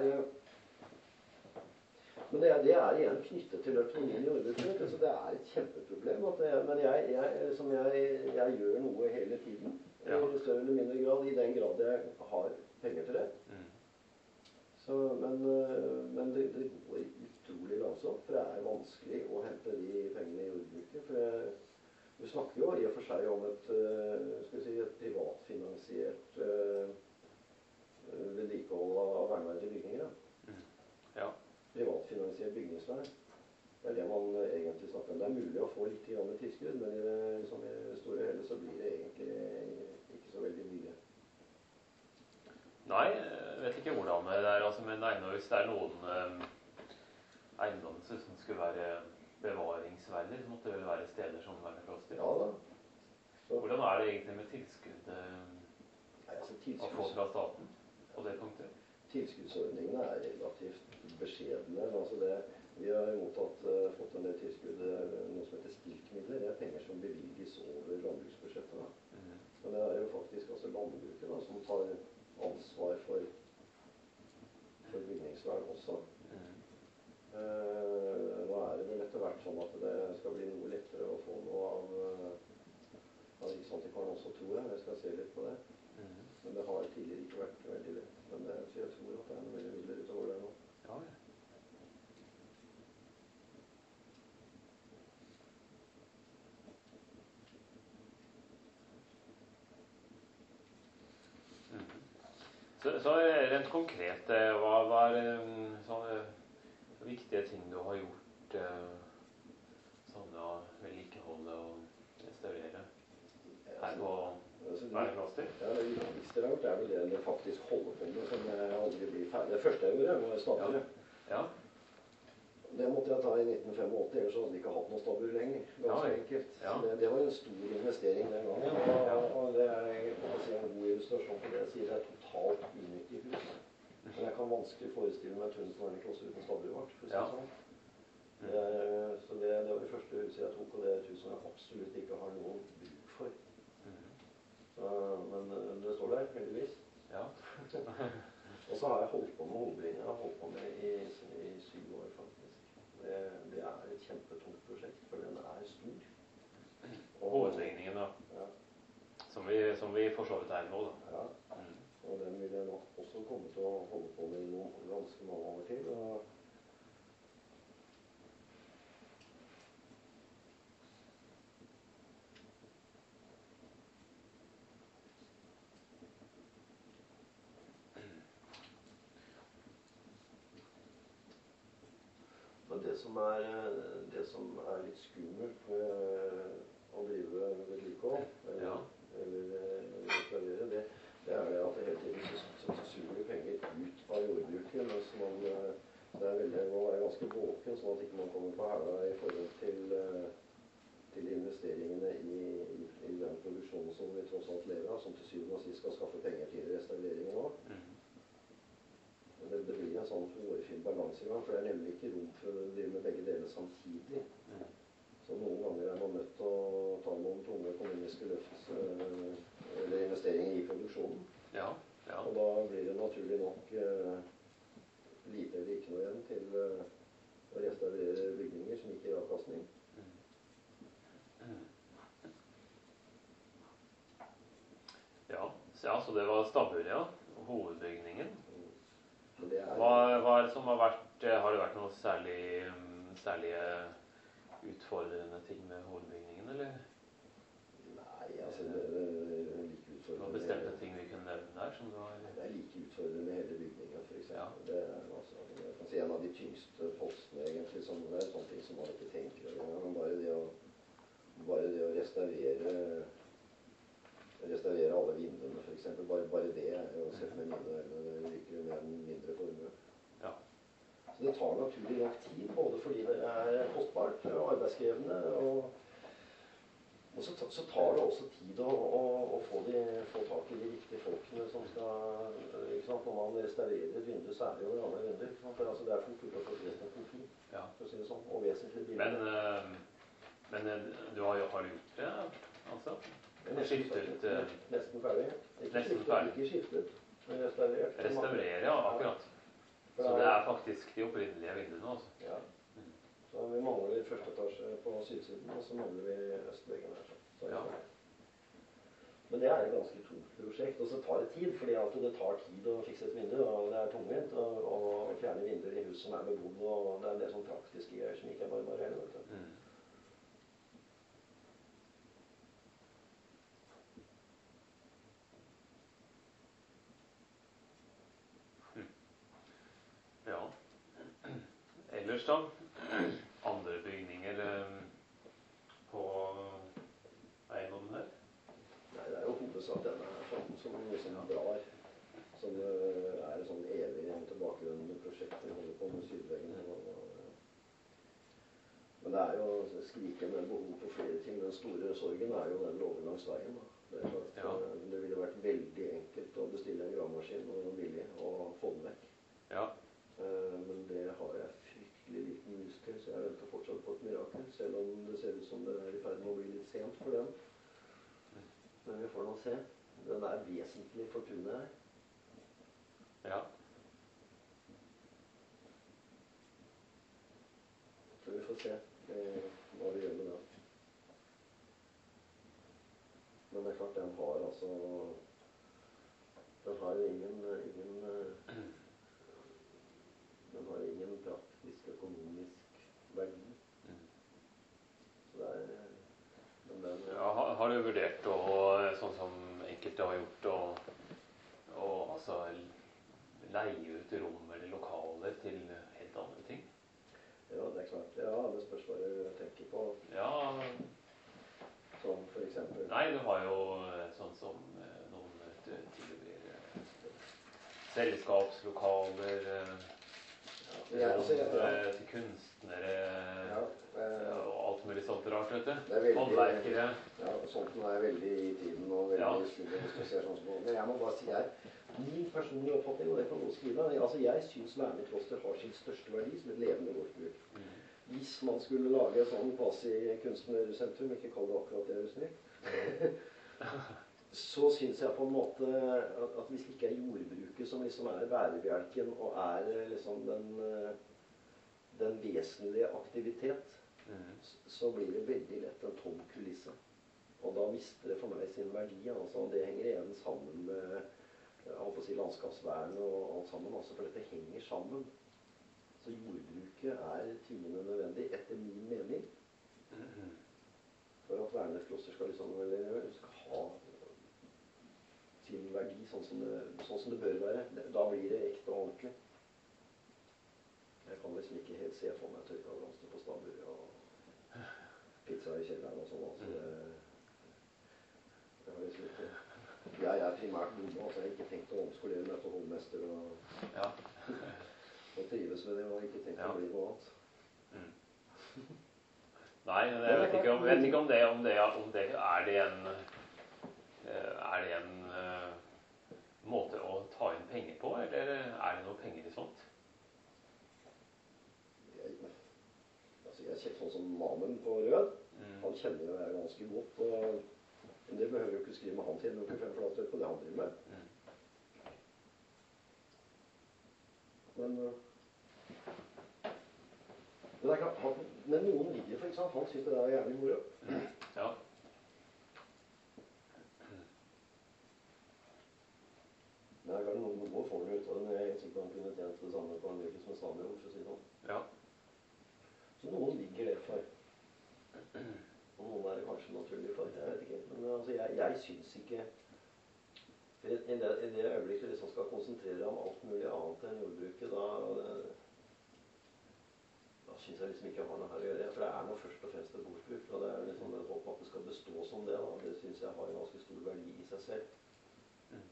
Men det er, det er igjen knyttet til økonomien i jordbruket, så det er et kjempeproblem. At det, men jeg, jeg, som jeg, jeg gjør noe hele tiden, ja. I større eller mindre grad, i den grad jeg har penger til det. Mm. Så, men men det, det går utrolig langsomt, for det er vanskelig å hente de pengene i jordbruket. For jeg, vi snakker jo i og for seg om et, skal vi si, et privatfinansiert uh, vedlikehold av verneverdige bygninger. Da. Mm. Ja. Privatfinansiert bygningsvern. Det er det man egentlig snakker om. Det er mulig å få litt grann tilskudd, men i det, liksom, i det store hele så blir det egentlig ikke så veldig mye. Nei, jeg vet ikke hvordan det er, altså, men hvis det er noen um, eiendommer som skulle være bevaringsverdig, så måtte det vel være steder som Verne Kloster. Ja da. Så. Hvordan er det egentlig med tilskudd um, Nei, altså, tilskudds... å få fra staten på det punktet? Tilskuddsordningene er relativt beskjedne. Altså det, vi har mottatt, uh, fått en del tilskudd, noe som heter stilkmidler. Det er penger som bevilges over landbruksbudsjettet. Mm. Men det er jo faktisk altså landbruket da, som tar ansvar for, for bygningsvern også. Mm. Uh, nå er det vel etter hvert sånn at det skal bli noe lettere å få noe av, av Riksantikvaren også, tror jeg. Jeg skal se litt på det. Mm. Men det har tidligere ikke vært veldig lett. Men det, så jeg tror at det er noe veldig midler utover det nå. Ja, ja. Så, så rent konkret, hva, hva er sånn, viktige ting du har gjort eh, sånn å vedlikeholde og restaurere her på Værkloster? Ja, det viktigste jeg har gjort er vel det det faktisk holder på med, som jeg aldri blir ferdig. Det første jeg gjorde var stabbure. Ja. Det måtte jeg ta i nitten åttifem, ellers hadde vi ikke hatt noe stabbur lenger. Ganske Ja, enkelt. ja. Så det, det var en stor investering den gangen. Og, og det er jeg må si, en god illustrasjon på det jeg sier. Det er totalt unyttig hus. Men jeg kan vanskelig forestille meg Tunsens Værkloster uten stabburet vårt, for å si det sånn. Det, så det, det var det første huset jeg tok, og det er et hus som jeg absolutt ikke har noen bruk for. Så, men det står der, heldigvis. Ja. Og så har jeg holdt på med hovedbygningen. Jeg har holdt på med i, i syv år, faktisk. Det, det er et kjempetungt prosjekt, for den er stor. Og hovedbygningen, da. Ja. Som vi, som vi for så vidt er nå, da. Ja. Og den vil jeg nok også komme til å holde på med i noen ganske mange år til. Og det som er, det som er litt skummelt med å drive vedlikehold, eller, Ja. eller restaurere, det, det er det at det hele tiden så, så, så suger penger ut av jordbruket, mens man det er veldig, må være ganske våken, sånn at ikke man kommer på hæla i forhold til, til investeringene i, i, i den produksjonen som vi tross alt lever av, som til syvende og sist skal skaffe penger til restaureringen også. Mm. Det, det blir en sånn hårfin balansegang, for det er nemlig ikke rom for å drive med begge deler samtidig. Mm. Så noen ganger er man nødt til å ta noen tunge økonomiske løft eh, eller investeringer i produksjonen. Ja, ja. Og da blir det naturlig nok eh, lite eller ikke noe igjen til eh, å restaurere bygninger som ikke gir avkastning. Mm. Mm. Ja, så, ja, så det var stabburet, ja. Hovedbygningen. Det er, Hva, hva er det som har vært, har det vært noe særlig, særlige utfordrende ting med hovedbygningen, eller? Nei, altså det, det er like utfordrende. Noen bestemte ting vi kunne nevne der, som du har... Det er like utfordrende med hele bygningen, for eksempel. Ja. Det er altså, jeg kan si en av de tyngste postene, egentlig, som det er sånne ting som man ikke tenker over. Men bare det å, bare det å restaurere, restaurere alle vinduene, for eksempel, bare, bare det er jo sett med mine øyne virker med en mindre formue. Ja. Så det tar naturlig nok tid, både fordi det er kostbart og arbeidskrevende, og, og så, så tar det også tid å, å, å få, de, få tak i de riktige folkene som skal, ikke sant, når man restaurerer et vindu, særlig over andre vinduer, ikke sant, for altså, det er fort gjort å få flest en kopi, Ja. for å si det sånn, og vesentlig billig. Men, øh, men du har jo har gjort det, altså? Skiftet uh, nesten ferdig. Ikke nesten skiftet, ferdig. ikke skiftet, men restaurert. Restaurere, ja, akkurat. Så det er faktisk de opprinnelige vinduene, altså. Ja. Så vi mangler første etasje på sydsiden, og så mangler vi østveggen her. Så Ja. Men det er et ganske tungt prosjekt, og så tar det tid, fordi at det tar tid å fikse et vindu, og det er tungvint å fjerne vinduer i hus som er bebodd, og det er en del sånn praktiske greier som ikke er bare bare hele, vet du. Mm. Ja. Ellers da, andre bygninger eh, på eiendommen her? Nei, det er jo hovedsak denne sånn som liksom drar, som uh, er et sånn evig tilbakevendende prosjekt vi holder på med sydveggen. Og, og, men det er jo skrikende behov for flere ting. Den store sorgen er jo den lågen langs veien. Da. Det, er klart, Ja. uh, det ville vært veldig enkelt å bestille en gravemaskin og billig og få den vekk. Ja. Uh, men det har jeg fryktelig liten lyst til, så jeg venter fortsatt på et mirakel, selv om det ser ut som det er i ferd med å bli litt sent for den. Men vi får nå se. Den er vesentlig for tunet her. Ja. Så vi får se eh, hva vi gjør med den. Men det er klart, den har altså Den har jo ingen, ingen Den har ingen praktisk økonomisk verdi. Mm. Så det er men den, Ja, har, har du vurdert å, sånn som enkelte har gjort, å, å altså leie ut rom eller lokaler til helt andre ting? er klart. Ja, det spørs hva du tenker på. Ja. Som for eksempel. Nei, du har jo sånn som noen tilbyr selskapslokaler, ja, ja, altså, ja, ja. til kunstnere, ja, eh, og alt mulig sånt rart, vet du. Veldig, håndverkere. Ja, sånt er veldig i tiden og veldig ja. skummelt hvis du ser sånn som. Men jeg må bare si her, min personlige oppfatning, og det kan noen skrive, altså jeg synes Værnes-kloster har sin største verdi som et levende gårdsbruk. Mm. Hvis man skulle lage et sånn quasi-kunstnersentrum, ikke kall det akkurat det, Rusnik, så synes jeg på en måte at, at hvis det ikke er jordbruket som liksom er bærebjelken og er liksom den, den vesentlige aktivitet, mm. så blir det veldig lett en tom kulisse. Og da mister det for meg sin verdi. Altså, det henger igjen sammen med jeg holdt på å si landskapsvern og alt sammen, altså, for dette henger sammen. Så jordbruket er tvingende nødvendig, etter min mening, for at Værnes-kloster skal, liksom, eller, skal ha sin verdi sånn som, det, sånn som det bør være. Da blir det ekte og ordentlig. Jeg kan liksom ikke helt se for meg tørka blomster på stabburet og pizza i kjelleren og sånn. Altså det, det har liksom ikke... Jeg er primært bonde, altså jeg har ikke tenkt å omskolere meg til hovmester og, ja. og trives med det, og ikke tenkt ja. å bli noe annet. Mm. Nei, jeg vet ikke om, vet ikke om det, om det, om det er det en, er det en uh, måte å ta inn penger på, eller er det noe penger i sånt? Jeg, altså jeg kjenner sånn som mannen på Rød, mm. han kjenner jo jeg ganske godt, og men det behøver jo ikke skrive med han til noe fem flater på det han driver med. Mm. Men, men, det er klart, han, men noen ligger for eksempel, han synes det er jævlig moro. Mm. Ja. Men det er klart, noen gode får det ut av det, men jeg er helt sikker på at han kunne tjent det samme på en virke som en stadion, for å si det sånn. Ja. Så noen ligger det for. Og noen er det kanskje naturlig for, jeg vet ikke. Men altså, jeg, jeg synes ikke... For i, i, det, i det øyeblikket liksom skal konsentrere om alt mulig annet enn jordbruket, da, det, da synes jeg liksom ikke jeg har noe her å gjøre. For det er noe først og fremst et gårdsbruk, og det er liksom et håp at det skal bestå som det, da. Det synes jeg har en ganske stor verdi i seg selv. Mm.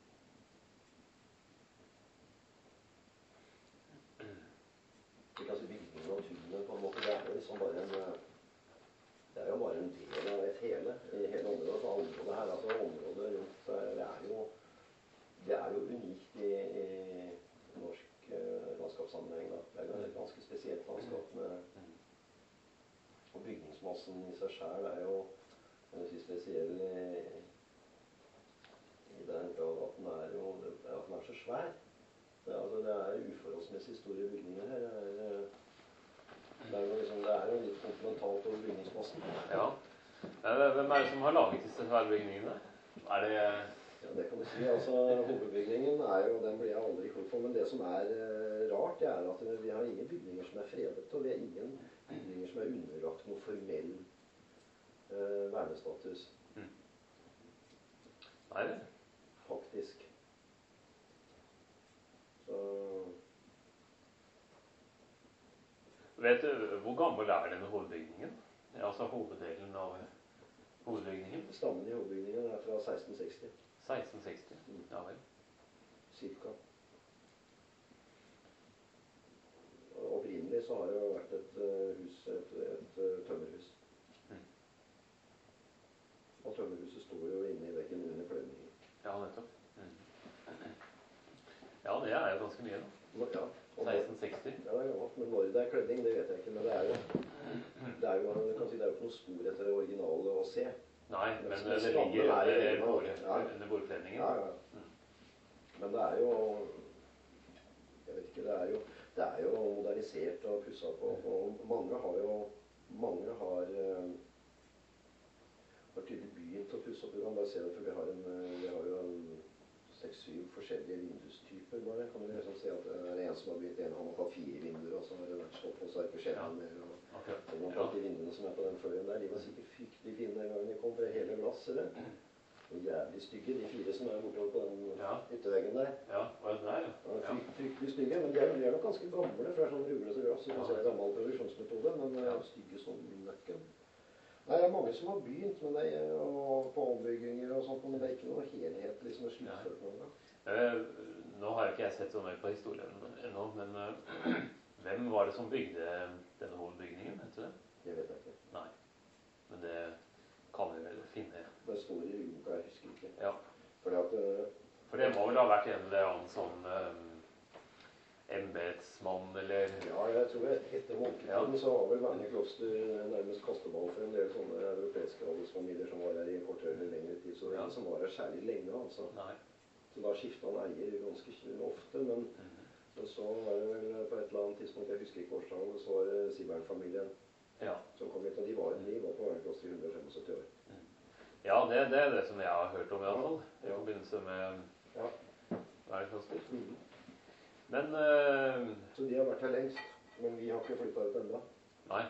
Ikke altså bygningen og tunet på en måte, det er jo liksom bare en... Det er jo bare en del av et hele, i hele området. Så området her, altså området rundt, det er jo, det er jo unikt i, i norsk eh, landskapssammenheng. Da. Det er jo et ganske spesielt landskap med, og bygningsmassen i seg selv er jo, kan du si, spesiell i, i den grad at den er jo, at den er så svær. Det, altså, det er uforholdsmessig store bygninger her. Det er, Det er, jo liksom, det er jo litt kontinentalt over bygningsmassen. Ja. Hvem er det som har laget disse svære bygningene? Er det... Ja, det kan du si. Altså, hovedbygningen er jo, den blir jeg aldri klok på, men det som er uh, rart, det er at vi har ingen bygninger som er fredet, og vi har ingen bygninger som er underlagt noe formell uh, vernestatus. Mm. Nei det? Faktisk. Så... Vet du, hvor gammel er denne hovedbygningen? Altså hoveddelen av hovedbygningen? Stammen i hovedbygningen er fra seksten seksti. seksten seksti, mm. Ja vel. Cirka. Og opprinnelig så har det jo vært et uh, hus, et, et uh, tømmerhus. Mm. Og tømmerhuset står jo inne i veggen under kløvningen. Ja, nettopp. Mm. Ja, det er jo ganske mye da. Ja. seksten seksti. Ja, det er gammelt, men når det er kløvning, det vet jeg ikke, men det er jo, det er jo, kan si, det er jo ikke noe spor etter det originale å se. Nei, men, men det, det ligger under, bord, ja. under bordkledningen. Ja, ja. Mm. Men det er jo, jeg vet ikke, det er jo, det er jo modernisert og pusset på, og mange har jo, mange har, har tydelig begynt å pusse opp. Du kan bare se det, for vi har, en, vi har jo en seks-syv forskjellige vindustyper bare. Kan du liksom se at det er en som har begynt en, han har tatt fire vinduer, og så har det vært stått på så er det ikke skjedd mer. Og okay. så har tatt de vinduene som er på den fløyen der, de var sikkert fryktelig fine den gangen de kom, for det hele glass, eller? Og jævlig stygge, de fire som er bortover på den Ja. hytteveggen der. Ja, hva er det der? Ja, Ja. frykt, fryktelig stygge, men de er, de er nok ganske gamle, for det er sånn ruglete glass. Så Ja. det er en gammel produksjonsmetode, men Ja. ja. stygge som nøkken. Nei, det er mange som har begynt med det, og på ombygginger og sånt, men det er ikke noe helhetlig som er sluttført med det. Eh, nå har ikke jeg sett så nøye på historien ennå, men eh, hvem var det som bygde denne hovedbygningen, vet du det? Det vet jeg ikke. Nei, men det kan vi vel finne. Det står i ryggboka, jeg husker ikke. Ja. Fordi at eh, For det må vel ha vært en eller annen sånn um, embetsmann, eller ja, jeg tror et, etter munketiden så var vel Verne kloster nærmest kasteball for en del sånne europeiske adelsfamilier som var her i kortere eller lengre tid, så det er Ja. ingen som var her særlig lenge, altså. Nei. Så da skiftet han eier ganske ofte, men, Mhm. men så var det vel på et eller annet tidspunkt, jeg husker ikke årstallet, så var det Sibern-familien Ja. som kom hit, og de var, de var på Verne kloster i hundre og femogsytti år. Ja, det, det er det som jeg har hørt om i alle fall, i Ja. forbindelse med Ja. Vernekloster. Mhm. Men eh, Så de har vært her lengst, men vi har ikke flyttet ut enda. Nei.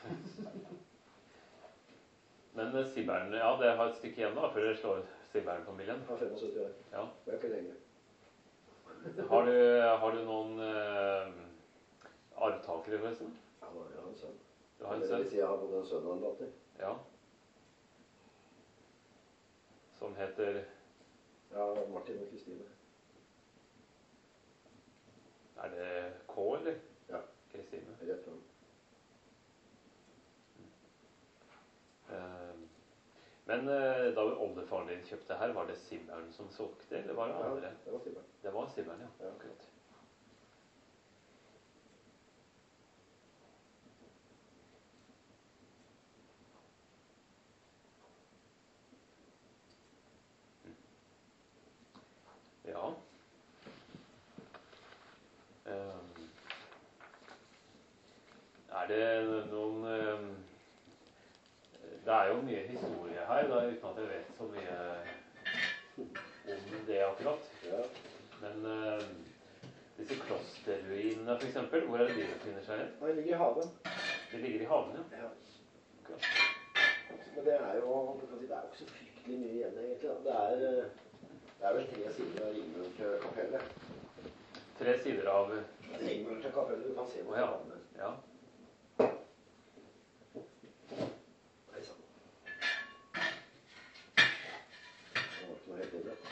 Men eh, Sibern, ja, det har et stykke igjen da, før det slår Sibern-familien. Har femogsytti år. Ja. Det er ikke lenge. Har du, har du noen eh, arvtakere, forresten? Ja, da, jeg har en sønn. Du har en Det vil sønn? si, jeg har både en sønn og en datter. Ja. Som heter Ja, Martin og Kristine. Er det K, eller? Ja. Kristine. Rett frem. Eh, Men eh, da oldefaren din kjøpte her, var det Sibern som solgte, eller var det Ja, andre? det var Sibern. Det var Sibern, ja. Ja. Akkurat. Ja. Um, er det noen um, Det er jo mye historie her, da, uten at jeg vet så mye om det akkurat. Ja. Men um, disse klosterruinene, for eksempel, hvor er det de befinner seg hen? Han ligger i haven. De ligger i haven, ja. Ja. Akkurat. Men det er jo, du kan si, det er jo ikke så fryktelig mye igjen, egentlig. Da. Det er, eh, det er vel tre sider av ringmuren til kapellet. Tre sider av Ringmuren til kapellet, du kan se Å hvor ja. haven er. Ja. Nei, sant. Det var ikke noe helt bedre.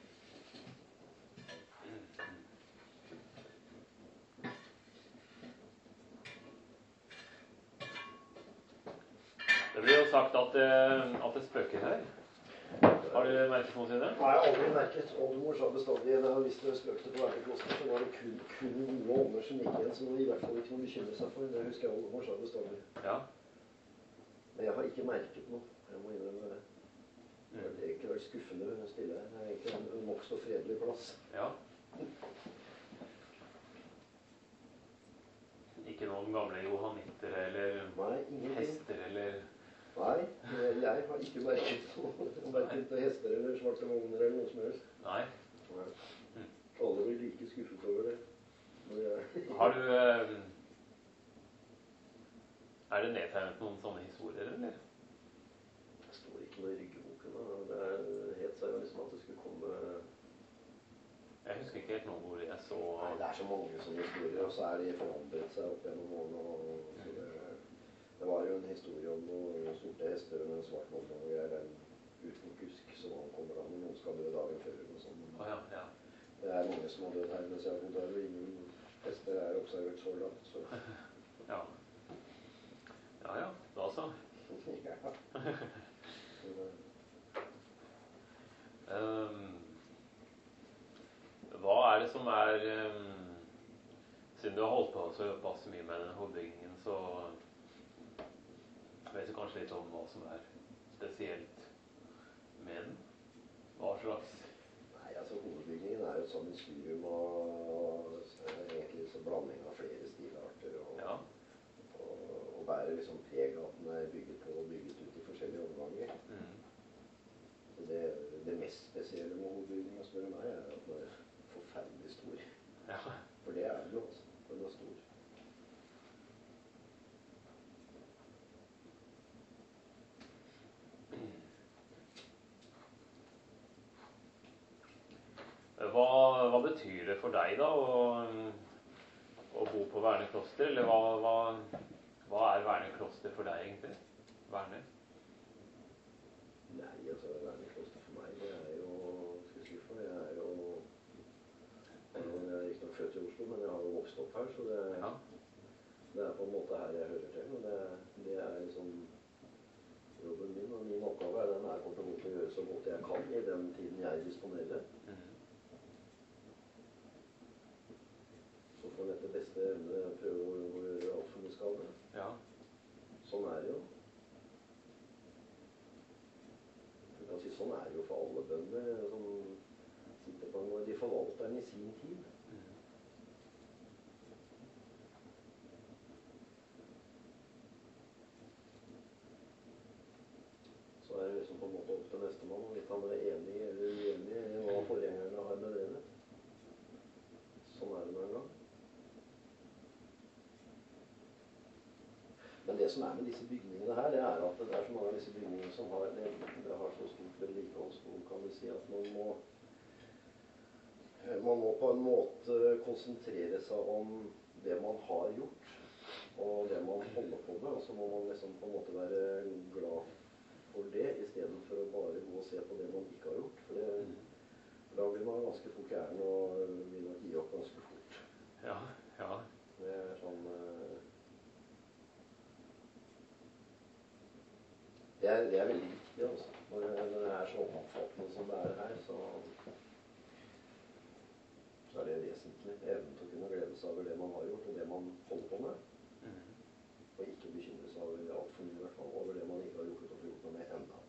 Det blir jo sagt at, eh, at det spøker her. Har du merket noe til det? Nei, jeg har aldri merket. Oldemor sa bestandig da jeg visste det spøkte på Verne kloster, så var det kun, kun gode ånder som gikk igjen, som i hvert fall ikke noe å bekymre seg for. Det husker jeg oldemor sa bestandig. Ja. Men jeg har ikke merket noe. Jeg må innrømme det. Det har egentlig vært skuffende stille her. Det er egentlig en, en nokså fredelig plass. Ja. Ikke noen gamle johanitter eller Nei, ingenting. hester eller Nei, jeg har ikke merket noe. Verken til hester eller svarte vogner eller noe som helst. Nei. Nei. Alle blir like skuffet over det. Men jeg... Har du eh, Er det nedtegnet noen sånne historier, eller? Det står ikke noe i ryggeboken. Da. Det er helt seg liksom at det skulle komme... Jeg husker ikke helt noe hvor jeg så Nei, det er så mange sånne historier, og så er de forandret seg opp gjennom årene. Og så det, det var jo en historie om noen sorte hester og en svart vogn og greier, den uten kusk som ankommer da, men noen skal dø dagen før eller noe sånt. Å ja, ja. Det er mange som har dødd her mens jeg har bodd her, og ingen hester er observert så langt, så... Ja. Ja, ja. Da så. Ja. Um, hva er det som er um, Siden du har holdt på så pass mye med den hovedbygningen, så vet du kanskje litt om hva som er spesielt med den? Hva slags Nei, altså hovedbygningen er jo et sammensurium og egentlig så blanding av flere stilarter og, Ja. og, og bærer liksom preg av at den er bygget på og bygget ut i forskjellige omganger. mm. Så det, det mest spesielle med hovedbygningen, spør du meg, er at den er forferdelig stor. Ja. For det er den jo også. Den er stor. hva betyr det for deg da å, å bo på Verne kloster? Eller hva, hva, hva er Verne kloster for deg egentlig? Verne? Nei, altså Verne kloster for meg, det er jo, skal jeg si for meg, jeg er jo, jeg er ikke nok født i Oslo, men jeg har jo vokst opp her, så det, Ja. det er på en måte her jeg hører til, og det, det er liksom jobben min, og min oppgave er den er kort og godt å gjøre så godt jeg kan i den tiden jeg disponerer. Mm. Så får jeg etter beste evne prøve å, å gjøre alt som det skal. Ja. Sånn er det jo. Du kan si sånn er det jo for alle bønder som sitter på en måte. De forvalter den i sin tid. Mm. Så er det liksom på en måte opp til neste mann, litt han er enig eller uenig i hva forgjengerne har bedrevet. Sånn er det med en gang. Men det som er med disse bygningene her, det er at det er så mange av disse bygningene som har, det, det har så stort vedlikeholdsbehov, kan vi si, at man må, man må på en måte konsentrere seg om det man har gjort, og det man holder på med, og så må man liksom på en måte være glad for det, i stedet for å bare gå og se på det man ikke har gjort, for det, da blir man ganske fort gæren og vil nok gi opp ganske fort. Ja, ja. Det er sånn... Det er, det er veldig viktig, altså. Når det, når det er så omfattende som det er her, så, så er det vesentlig. Evnen til å kunne glede seg over det man har gjort, og det man holder på med. Mm. Og ikke bekymre seg over alt for mye, i hvert fall, over det man ikke har gjort og får gjort noe med enda.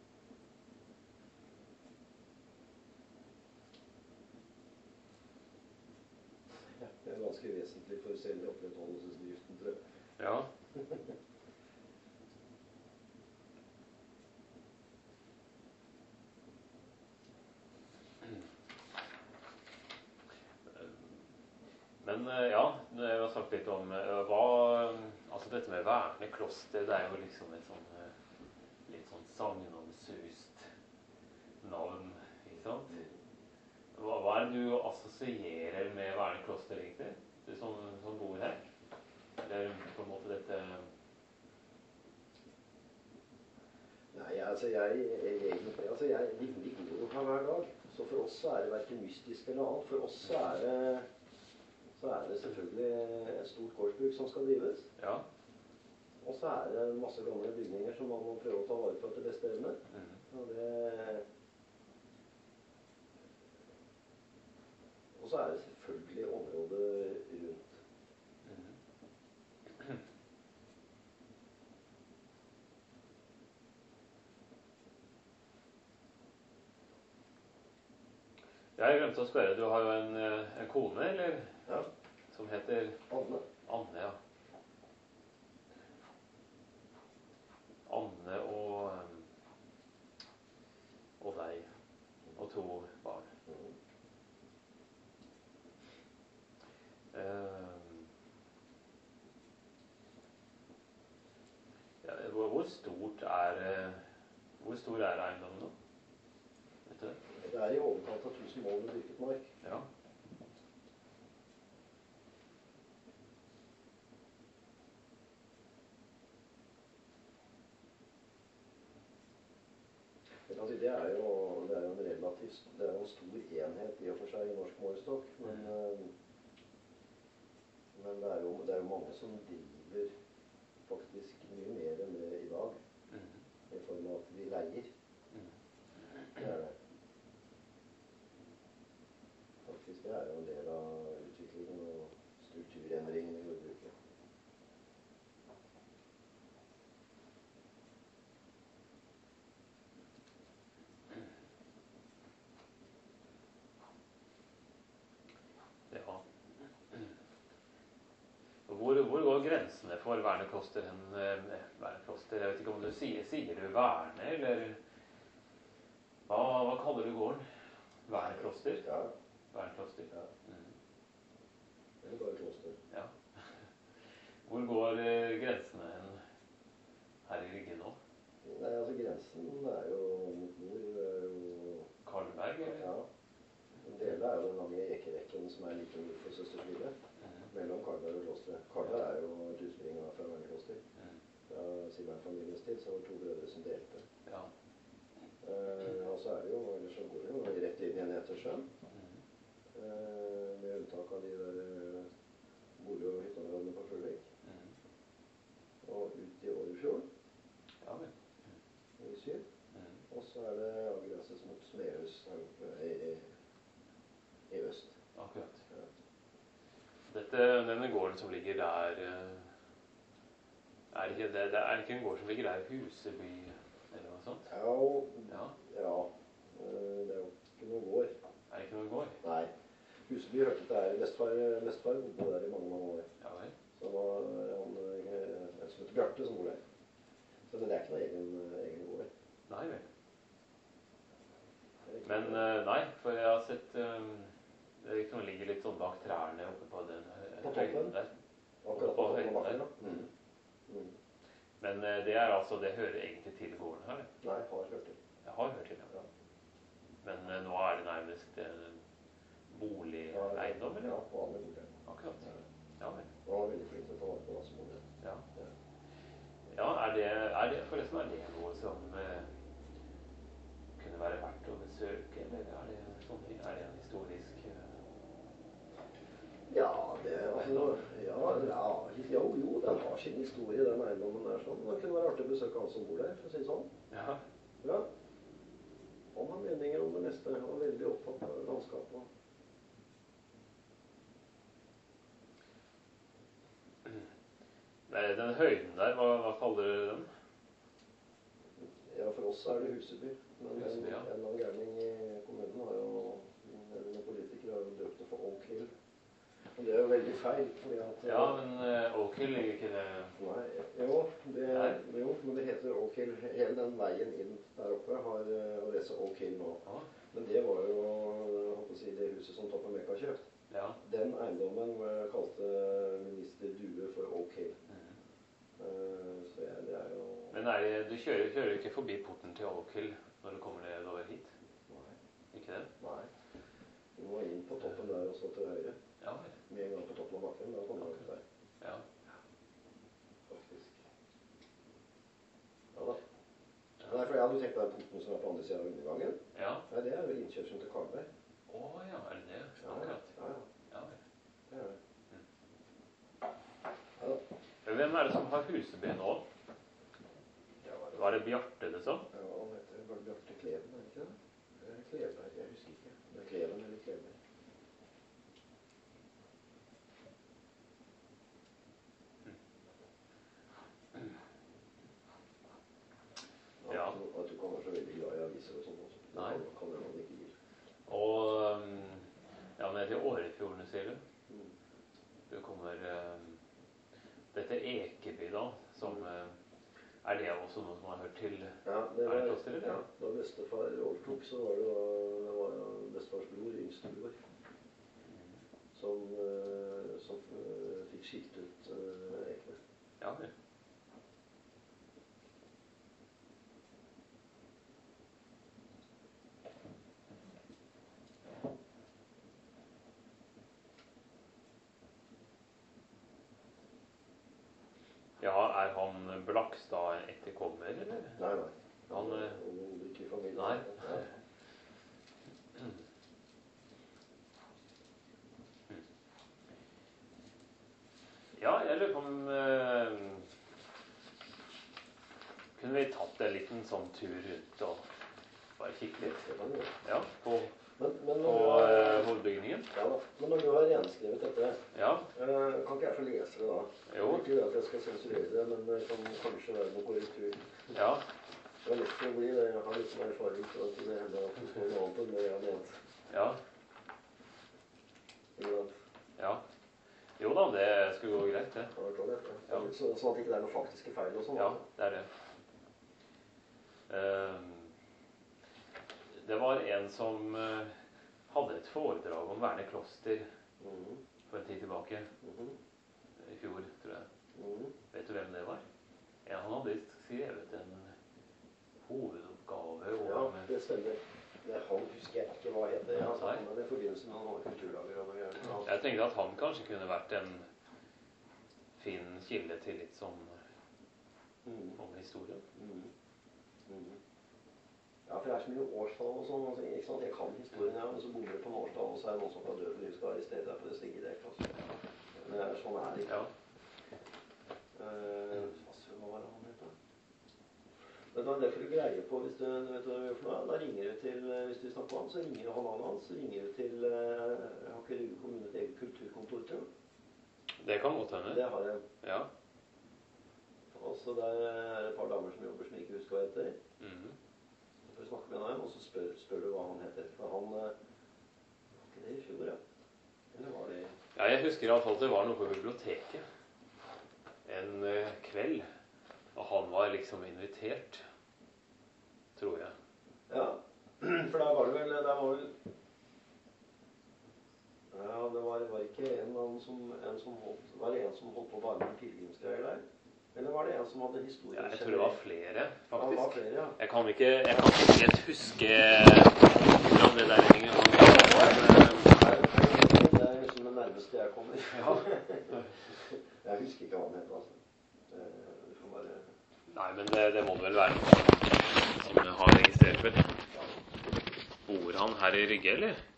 Ja, det er ganske vesentlig for selv opprettholdelsesdriften, tror jeg. Ja. Men ja, jeg har sagt litt om hva, altså dette med Verne kloster, det er jo liksom et sånn, litt sånn sagnomsust navn, ikke sant? Hva, hva er det du assosierer med Verne kloster egentlig? Du som, som bor her? Eller på en måte dette... Nei, altså jeg, jeg egentlig, altså jeg, de, de går jo her hver dag, så for oss så er det hverken mystisk eller annet. For oss så er det... så er det selvfølgelig et stort gårdsbruk som skal drives. Ja. Og så er det masse gamle bygninger som man må prøve å ta vare på etter beste evne. Mm. Og det... Og så er det selvfølgelig området rundt. Mm. Jeg glemte å spørre, du har jo en, en kone, eller? Ja. Som heter? Anne. Anne, ja. Anne og, og deg, og to barn. Mm. Uh, ja, hvor, hvor stort er, hvor stor er eiendommen nå? Vet du det? Det er i overkant av tusen mål med dyrket mark. Ja. Altså, det er jo, det er jo en relativt, det er jo en stor enhet i og for seg i norsk målestokk, men, mm. men det, er jo, det er jo mange som driver faktisk mye mer enn det i dag, mm. i form av at de leier. Mm. Det er det. Faktisk det er jo en del av utviklingen og strukturendringen i jordbruket. Hvor, hvor går grensene for Verne kloster? En, Verne kloster? Jeg vet ikke om du sier, sier du Verne, eller hva, hva kaller du gården? Verne kloster? Ja. Verne kloster? Ja. Mm. Det er bare kloster. Ja. Hvor går eh, grensene her i Rygge nå? Nei, altså grensen er jo mot nord, er jo... Karlberg, eller? Ja. En del er jo den lange Eker som er like nord for Søstersvile, Mm. mellom Karlberg og klosteret. Karlberg er jo et utspring av fra Vernekloster. Mm. Fra Simmerfamiliens tid så var det to brødre som delte. Ja. Eh, og så er det jo, eller så går det jo rett inn igjen etter sjøen. Mm. Eh, med unntak av de der eh, bolig- og hytteområdene på Fuglvik. Mm. Og ut i Årefjorden Ja vel. i syd. Mm. Og så er det avgrenses mot Smehus her oppe i, i, i øst. Akkurat. Ja. Dette, denne gården som ligger der, eh, er ikke det, det er ikke en gård som ligger der Huseby, eller noe sånt? Ja, og, Ja. ja. eh, det er jo ikke noe gård. Er det ikke noen gård? Nei. Huseby hørte til der. Bestefar, bestefar bodde der i mange, mange år. Ja vel. Så var han eh, en som heter Bjarte som bor der. Så men det er ikke noe egen, egen gård. Nei vel. Det er ikke Men noe- eh, nei, for jeg har sett um, det liksom ligger litt sånn bak trærne oppe på den eh, På toppen? høyden der. akkurat på på toppen høyden av bakken, der. da. Mm. Mm. Men eh, det er altså, det hører egentlig til gården her. det. Nei, har hørt det. Jeg har hørt til det. Ja. Men eh, nå er det nærmest en boligeiendom, eller? Ja, vanlig bolig. Akkurat. Ja vel. Og han var veldig flink til å ta vare på hva som bodde. Ja. Ja. Ja, er det, er det forresten er det noe som eh, kunne være verdt å besøke, eller er det sånne ting? Er det en historisk eh, Ja, det altså, ja, ja, jo, jo, den har sin historie, den eiendommen der. Sånn. Det kunne være artig å besøke han som bor der, for å si det sånn. Ja. Ja. Han har meninger om det meste. Han var veldig opptatt av landskapet. Nei, den høyden der, hva, hva kaller dere den? Ja, for oss er det Huseby. Men en, Huseby, ja. en eller annen gærning i kommunen har jo, eller politikere har jo døpt det for Oak Hill. Men det er jo veldig feil, fordi at... Ja, men uh, Oak Hill ligger ikke det... Nei, jo, det, jo, men det heter Oak Hill. Hele den veien inn der oppe har uh, adresse Oak Hill nå. Ja. Men det var jo, jeg håper å si, det huset som Toppe Mekka kjøpt. Ja. Den eiendommen uh, kalte minister Due for Oak Hill. Mhm. Uh, så ja, det er jo... Men er det, du kjører, kjører ikke forbi porten til Oak Hill når du kommer nedover hit? Nei. Ikke det? Nei. Du må inn på toppen der og så til høyre. Ja, vel. Med en gang på toppen av bakken, da kommer du opp der. Ja. Faktisk. Ja da. Nei, for jeg hadde jo tenkt på den porten som er på andre siden av undergangen. Ja. Nei, det er jo innkjørselen til Karlberg. Åh, ja, er det det? Ja, ja. Akkurat. Ja, ja. Ja, vel. Det er det. Mm. Ja da. Hvem er det som har Huseby nå? Ja, hva er det? Var det Bjarte, liksom? Ja, han heter bare Bjarte Kleven, er det ikke det? Eller Kleberg, jeg husker ikke. Det er Kleven eller Kleberg. Ja. At du, at du kan være så veldig glad i aviser og sånt også. Det Nei. kan, kan hende han ikke gir. Og um, ja, ned til Årefjorden, sier du? Mm. Det kommer um, dette Ekeby, da, som uh, er det også noe som har hørt til Ja, det var, Er det kloster, eller? ja, da bestefar overtok, så var det, da, det var bestefars bror, yngste bror, som, eh, som eh, fikk skilt ut uh, Ekne. Ja, vel. Ja, er han Blakstad etterkommer, eller? Nei, nei. Han, Han eh, er overhodet ikke i familien. nei. Ja. Ja, jeg lurer på om eh, kunne vi tatt en liten sånn tur rundt og bare kikke litt? Det kan du gjøre. Ja, på, Men, men, på når du har, eh, hovedbygningen. ja, da. Men når du har renskrevet dette, Ja, eh, kan ikke jeg få lese det da? jo, Ikke det at jeg skal sensurere det, men det kan kanskje være noe korrektur. ja, Det er lett for å bli det. Jeg har litt mer erfaring for at det hender at det står noe annet enn det jeg har ment. ja, Ikke sant? ja. Jo da, det skulle gå greit, det. Ja, det kan det. Ja. Så, sånn at det ikke er noen faktiske feil og sånn. Ja, det er det. Ehm, det var en som eh, hadde et foredrag om Verne kloster Mhm. for en tid tilbake, Mhm. i fjor, tror jeg. Mhm. Vet du hvem det var? Ja, han hadde skrevet en hovedoppgave Ja, om, det stemmer. Det, han husker jeg ikke hva heter. Jeg har sagt det i forbindelse med noen kulturdager. Og noe. Jeg tenkte at han kanskje kunne vært en fin kilde til litt sånn mm. om historien. Mm. Mm. Ja, for det er så mye årstall og sånn. Altså, ikke sant? Jeg kan historien, ja, men så bommer det på en årstall, og så er det noen som kan dø for livet skal arrestere deg for det stigge dekk. Altså. Men det er sånn er det ikke. Ja. Uh, hva var det han het da? Men da er det for å greie på, hvis du, du vet hva du gjør for noe, da ringer du til, hvis du snakker på han, så ringer han han hans, så ringer du til, uh, jeg har ikke Rygge kommune et eget kulturkontor til. Det kan godt hende. Det har jeg. Ja. Og så der er et par damer som jobber som ikke husker hva heter. Mhm. Så får du snakke med dem, og så spør, spør du hva han heter. For han, uh, var ikke det i fjor, ja? Eller var det... Ja, jeg husker i alle fall at det var noe på biblioteket. En uh, kveld, og han var liksom invitert, tror jeg. Ja, for da var det vel, der var vel, ja, det var, var ikke en, en, som, en som holdt, var det en som holdt på bare med pilegrimsgreier der? Eller var det en som hadde historie? Ja, jeg tror det var flere, faktisk. Ja, det var flere, ja. Jeg kan ikke, jeg kan ikke helt huske hvordan det der henger. Det er liksom det nærmeste jeg kommer. Ja. Jeg husker ikke hva han heter, altså. Du får bare... Nei, men det, det må det vel være noe som jeg har registrert vel. Bor han her i Rygge, eller?